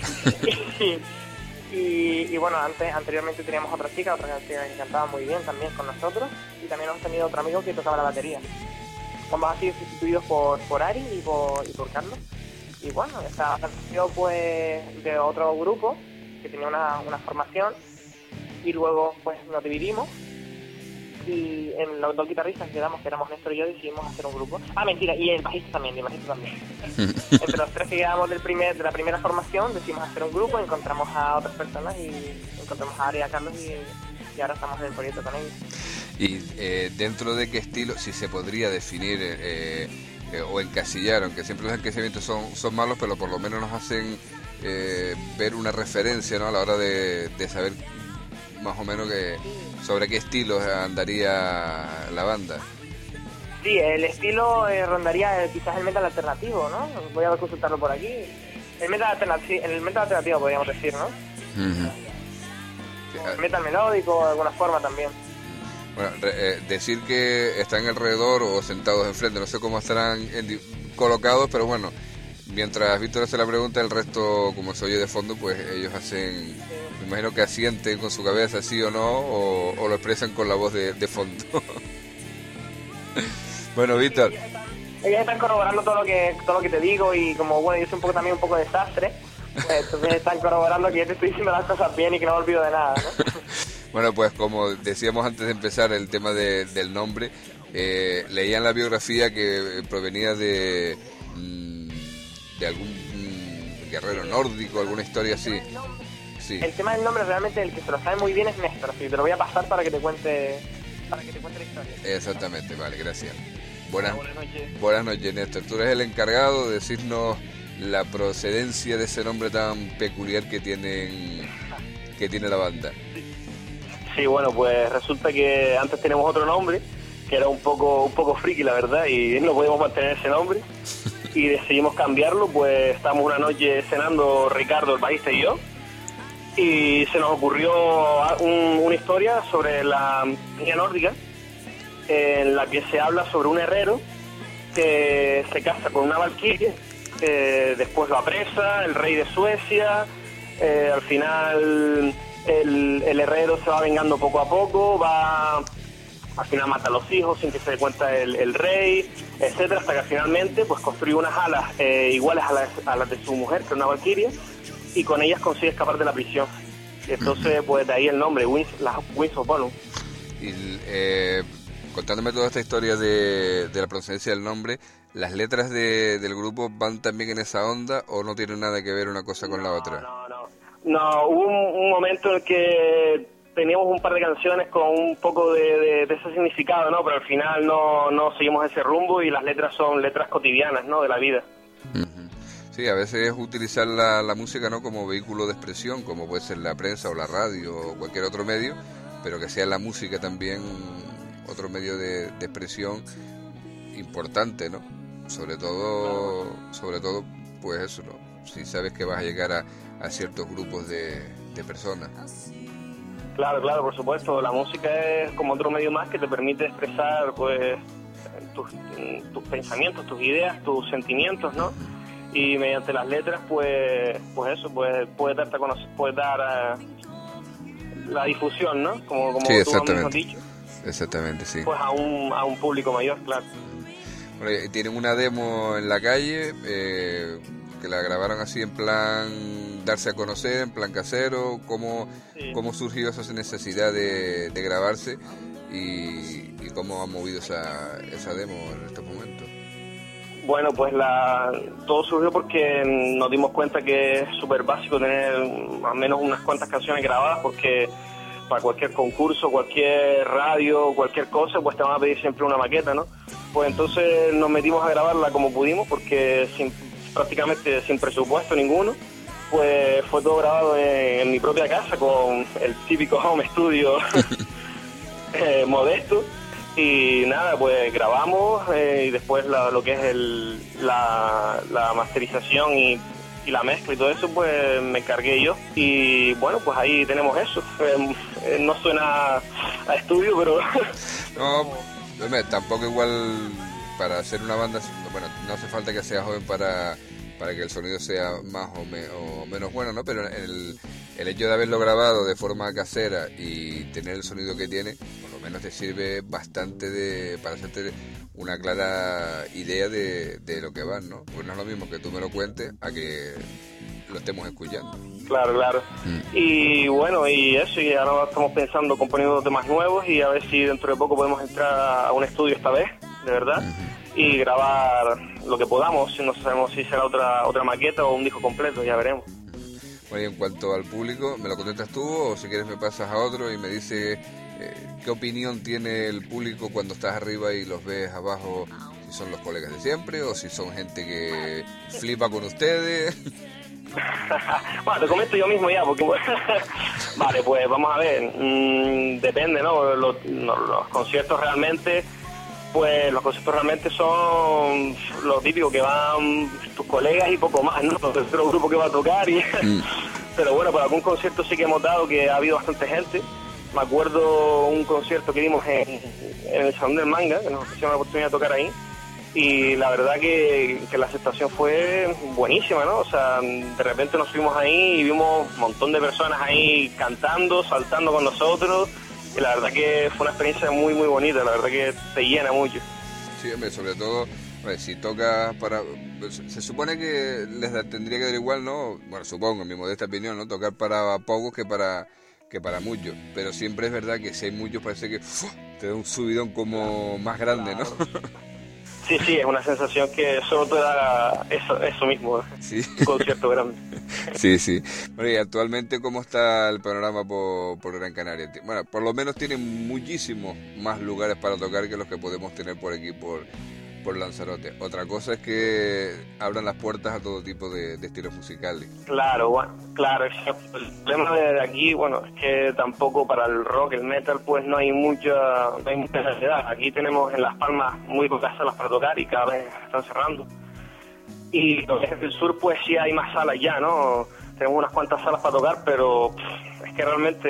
y bueno, anteriormente teníamos otra chica que cantaba muy bien también con nosotros, y también hemos tenido otro amigo que tocaba la batería. Vamos a ser sustituidos por Ari y por Carlos. Y bueno, esta canción pues de otro grupo que tenía una formación, y luego pues nos dividimos, y en los dos guitarristas que éramos Néstor y yo, decidimos hacer un grupo. Mentira, y el bajista también. Entre los tres que quedamos de la primera formación decidimos hacer un grupo, encontramos a otras personas y encontramos a Ari y a Carlos y ahora estamos en el proyecto con ellos. Y dentro de qué estilo, si se podría definir o encasillar, aunque siempre los encasillamientos son malos, pero por lo menos nos hacen ver una referencia, ¿no? A la hora de saber más o menos sobre qué estilo andaría la banda. Sí, el estilo rondaría quizás el metal alternativo, ¿no? Voy a consultarlo por aquí. El metal alternativo podríamos decir, ¿no? Uh-huh. El metal melódico de alguna forma también. Bueno, decir que están alrededor o sentados enfrente, no sé cómo estarán colocados, pero bueno, mientras Víctor hace la pregunta, el resto, como se oye de fondo, pues ellos hacen, me imagino que asienten con su cabeza, sí o no, o lo expresan con la voz de fondo. Bueno, Víctor. Ellos están corroborando todo lo que te digo, y como bueno, yo soy también un poco desastre, pues entonces están corroborando que yo te estoy diciendo las cosas bien y que no me olvido de nada, ¿no? Bueno, pues como decíamos antes de empezar el tema del nombre, leía en la biografía que provenía de algún guerrero nórdico, alguna historia así. Sí. El tema del nombre realmente el que se lo sabe muy bien es Néstor, así que te lo voy a pasar para que te cuente la historia. Exactamente, vale, gracias. Buenas noches, Néstor. Tú eres el encargado de decirnos la procedencia de ese nombre tan peculiar que tiene la banda. Sí, bueno, pues resulta que antes teníamos otro nombre, que era un poco friki, la verdad, y no podíamos mantener ese nombre, y decidimos cambiarlo. Pues estábamos una noche cenando Ricardo, el bajista, y yo, y se nos ocurrió una historia sobre la mitología nórdica, en la que se habla sobre un herrero que se casa con una valquiria, después lo apresa el rey de Suecia, al final el herrero se va vengando poco a poco, al final mata a los hijos sin que se dé cuenta el rey, etcétera, hasta que finalmente pues construye unas alas iguales a las de su mujer, que es una valquiria, y con ellas consigue escapar de la prisión. Entonces, pues de ahí el nombre, las Wings of Balloon. Y contándome toda esta historia de la procedencia del nombre, ¿las letras del grupo van también en esa onda o no tienen nada que ver una cosa con la otra? No, hubo un momento en el que teníamos un par de canciones con un poco de ese significado, ¿no? Pero al final no seguimos ese rumbo, y las letras son letras cotidianas, ¿no? De la vida. Sí, a veces es utilizar la música, ¿no? Como vehículo de expresión, como puede ser la prensa o la radio o cualquier otro medio, pero que sea la música también otro medio de expresión importante, ¿no? Sobre todo, pues eso, ¿no? Si sabes que vas a llegar a ciertos grupos de personas. Claro, por supuesto. La música es como otro medio más que te permite expresar, pues, tus pensamientos, tus ideas, tus sentimientos, ¿no? Y mediante las letras, pues eso, puedes dar la difusión, ¿no? Como sí, tú mismo has dicho. Exactamente, sí. Pues a un público mayor, claro. Bueno, tienen una demo en la calle que la grabaron así en plan darse a conocer, en plan casero. ¿Cómo surgió esa necesidad de grabarse y cómo ha movido esa demo en estos momentos? Bueno, pues todo surgió porque nos dimos cuenta que es súper básico tener al menos unas cuantas canciones grabadas, porque para cualquier concurso, cualquier radio, cualquier cosa, pues te van a pedir siempre una maqueta, ¿no? Pues entonces nos metimos a grabarla como pudimos, porque prácticamente sin presupuesto ninguno. Pues fue todo grabado en mi propia casa con el típico home studio modesto. Y nada, pues grabamos y después lo que es la masterización y la mezcla y todo eso, pues me encargué yo. Y bueno, pues ahí tenemos eso. No suena a estudio, pero... No, tampoco igual para hacer una banda, bueno, no hace falta que sea joven para que el sonido sea más o menos bueno, ¿no? Pero el hecho de haberlo grabado de forma casera y tener el sonido que tiene, por lo menos te sirve bastante para hacerte una clara idea de lo que van, ¿no? Pues no es lo mismo que tú me lo cuentes a que lo estemos escuchando. Claro. Y bueno, y eso, y ahora estamos pensando componiendo temas nuevos y a ver si dentro de poco podemos entrar a un estudio esta vez, de verdad, y grabar lo que podamos. No sabemos si será otra maqueta o un disco completo, ya veremos. Bueno, y en cuanto al público, ¿me lo contestas tú o si quieres me pasas a otro y me dices qué opinión tiene el público cuando estás arriba y los ves abajo? Si son los colegas de siempre o si son gente que flipa con ustedes. Bueno, te comento yo mismo ya, porque vale, pues vamos a ver, depende, ¿no? Los conciertos realmente, pues los conciertos realmente son lo típico, que van tus colegas y poco más, ¿no? El tercer grupo que va a tocar pero bueno, para algún concierto sí que hemos dado que ha habido bastante gente. Me acuerdo un concierto que dimos en el Salón del Manga, que nos ofrecieron la oportunidad de tocar ahí. Y la verdad que la aceptación fue buenísima, ¿no? O sea, de repente nos fuimos ahí y vimos un montón de personas ahí cantando, saltando con nosotros. Y la verdad que fue una experiencia muy, muy bonita. La verdad que te llena mucho. Sí, hombre, sobre todo, si tocas para... Se supone que tendría que dar igual, ¿no? Bueno, supongo, en mi modesta opinión, ¿no? Tocar para pocos que para muchos. Pero siempre es verdad que si hay muchos parece que te da un subidón como más grande, ¿no? Sí, es una sensación que solo te da eso mismo, sí. Un concierto grande. Sí. Bueno, y actualmente, ¿cómo está el panorama por Gran Canaria? Bueno, por lo menos tienen muchísimos más lugares para tocar que los que podemos tener por aquí, por Lanzarote. Otra cosa es que abran las puertas a todo tipo de estilos musicales. Claro. El problema de aquí, bueno, es que tampoco para el rock, el metal, pues no hay mucha necesidad. Aquí tenemos en Las Palmas muy pocas salas para tocar y cada vez están cerrando. Y lo que es el sur, pues sí hay más salas ya, ¿no? Tenemos unas cuantas salas para tocar, pero es que realmente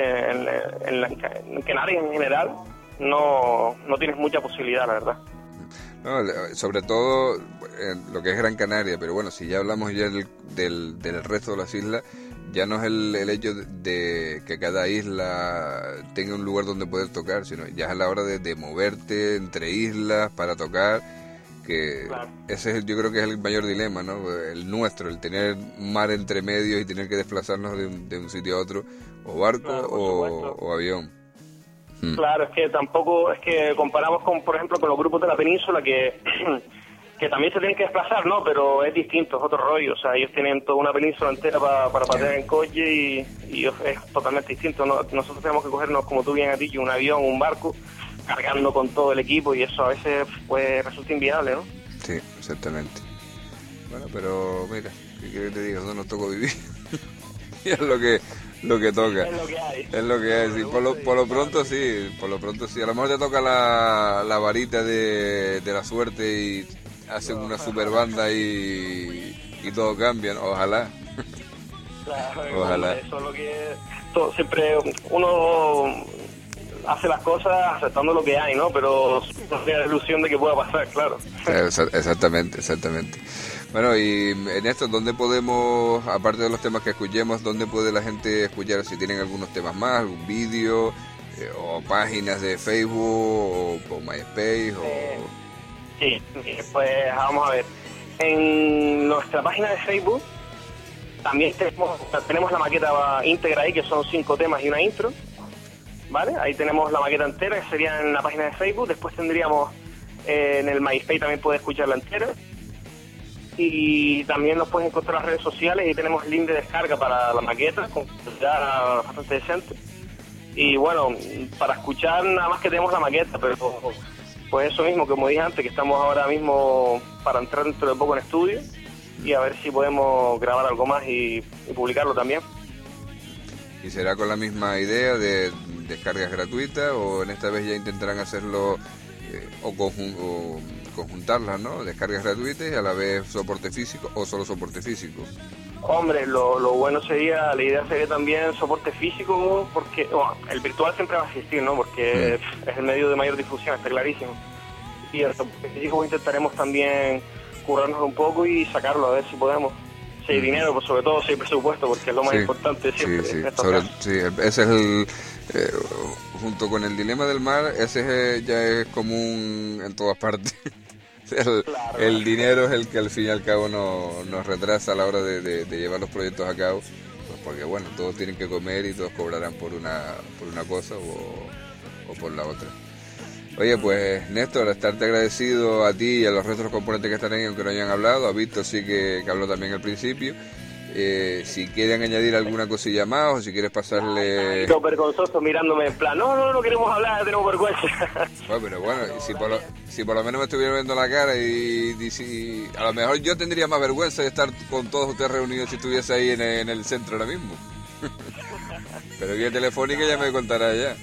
en Canarias en general no tienes mucha posibilidad, la verdad. No, sobre todo en lo que es Gran Canaria, pero bueno, si ya hablamos ya del resto de las islas, ya no es el hecho de que cada isla tenga un lugar donde poder tocar, sino ya es a la hora de moverte entre islas para tocar, que claro. Ese es, yo creo que es el mayor dilema, ¿no? El nuestro, el tener mar entre medios y tener que desplazarnos de un sitio a otro, o barco claro, o avión. Claro, es que tampoco, es que comparamos con, por ejemplo, con los grupos de la península que también se tienen que desplazar, ¿no? Pero es distinto, es otro rollo, o sea, ellos tienen toda una península entera para patear en coche y es totalmente distinto, ¿no? Nosotros tenemos que cogernos, como tú bien has dicho, un avión, un barco, cargando con todo el equipo y eso a veces pues resulta inviable, ¿no? Sí, exactamente. Bueno, pero mira, ¿qué quieres que te diga? No nos tocó vivir. Y es lo que toca. Es lo que hay. Sí. Por lo pronto sí. A lo mejor te toca la varita de la suerte y hacen una super banda y todo cambia, ¿no? Ojalá. Claro, ojalá. Eso es lo que siempre uno hace las cosas aceptando lo que hay, ¿no? Pero no tiene la ilusión de que pueda pasar, claro. Exactamente. Bueno, y en esto, ¿dónde podemos, aparte de los temas que escuchemos, dónde puede la gente escuchar? Si tienen algunos temas más, algún vídeo, o páginas de Facebook, o MySpace, Sí, pues vamos a ver. En nuestra página de Facebook también tenemos la maqueta íntegra ahí, que son 5 temas y una intro, ¿vale? Ahí tenemos la maqueta entera, que sería en la página de Facebook. Después tendríamos en el MySpace, también puedes escucharla entera. Y también nos puedes encontrar en las redes sociales y tenemos link de descarga para la maqueta, con ya bastante decente. Y bueno, para escuchar nada más que tenemos la maqueta, pero pues eso mismo, como dije antes, que estamos ahora mismo para entrar dentro de poco en estudio y a ver si podemos grabar algo más y publicarlo también. ¿Y será con la misma idea de descargas gratuitas o en esta vez ya intentarán hacerlo o conjuntarlas, ¿no? Descargas gratuitas y a la vez soporte físico o solo soporte físico? Hombre, lo bueno sería, la idea sería también soporte físico, porque el virtual siempre va a existir, ¿no? Porque es el medio de mayor difusión, está clarísimo. Y el soporte físico intentaremos también currarnos un poco y sacarlo, a ver si podemos. Si hay dinero, pues sobre todo si hay presupuesto, porque es lo más importante siempre. Ese es el... junto con el dilema del mar, ese ya es común en todas partes. El dinero es el que al fin y al cabo nos retrasa a la hora de llevar los proyectos a cabo, pues porque bueno, todos tienen que comer y todos cobrarán por una cosa o por la otra. Oye, pues Néstor, estarte agradecido a ti y a los restos de los componentes que están ahí, aunque no hayan hablado. A Víctor sí que habló también al principio. Si quieren añadir alguna cosilla más o si quieres pasarle... Lo vergonzoso mirándome en plan, no queremos hablar, tenemos vergüenza. Bueno, pero bueno, si por lo menos me estuviera viendo la cara y si, a lo mejor yo tendría más vergüenza de estar con todos ustedes reunidos si estuviese ahí en el centro ahora mismo. Pero vía telefónica ya me contará ya.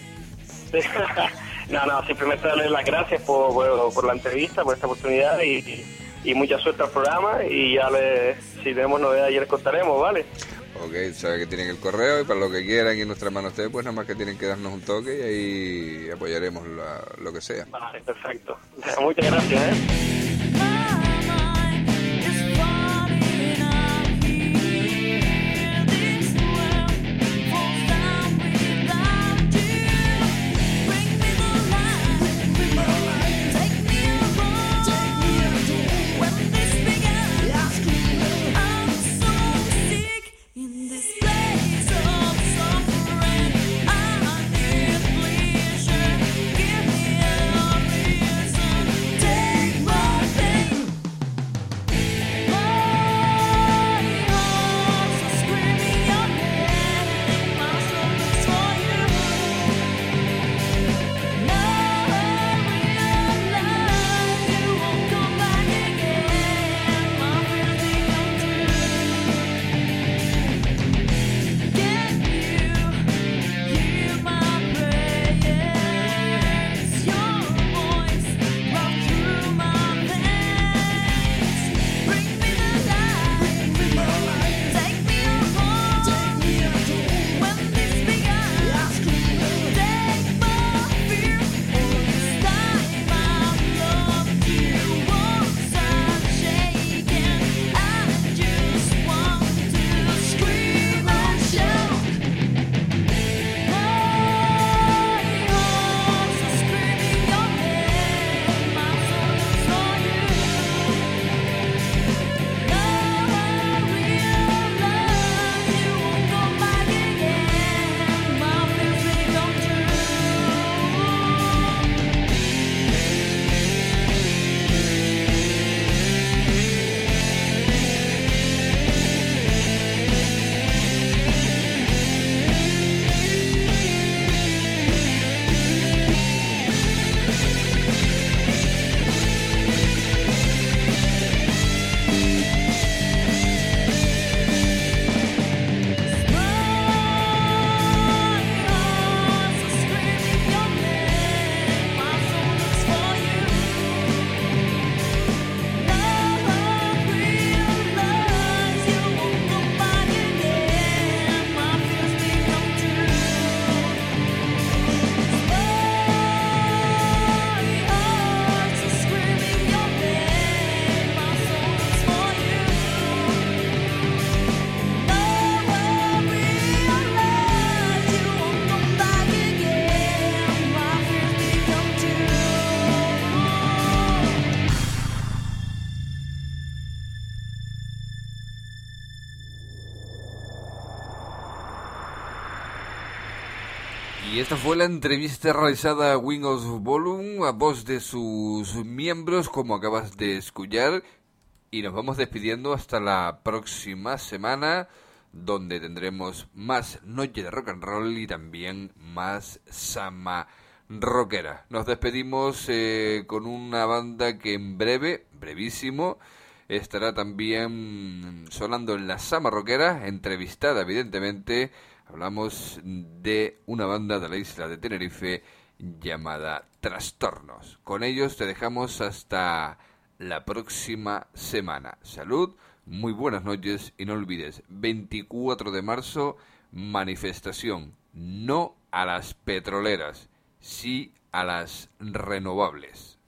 No, simplemente darles las gracias por la entrevista, por esta oportunidad y mucha suerte al programa y ya si tenemos novedades ya les contaremos, ¿vale? Ok, saben que tienen el correo y para lo que quieran y en nuestra mano esté, pues nada más que tienen que darnos un toque y ahí apoyaremos lo que sea. Vale, perfecto. Muchas gracias, Take my Y esta fue la entrevista realizada a Wing of Volume a voz de sus miembros, como acabas de escuchar. Y nos vamos despidiendo hasta la próxima semana, donde tendremos más noche de rock and roll y también más Sama rockera. Nos despedimos con una banda que en brevísimo, estará también sonando en la Sama rockera, entrevistada evidentemente. Hablamos de una banda de la isla de Tenerife llamada Trastornos. Con ellos te dejamos hasta la próxima semana. Salud, muy buenas noches y no olvides, 24 de marzo, manifestación. No a las petroleras, sí a las renovables.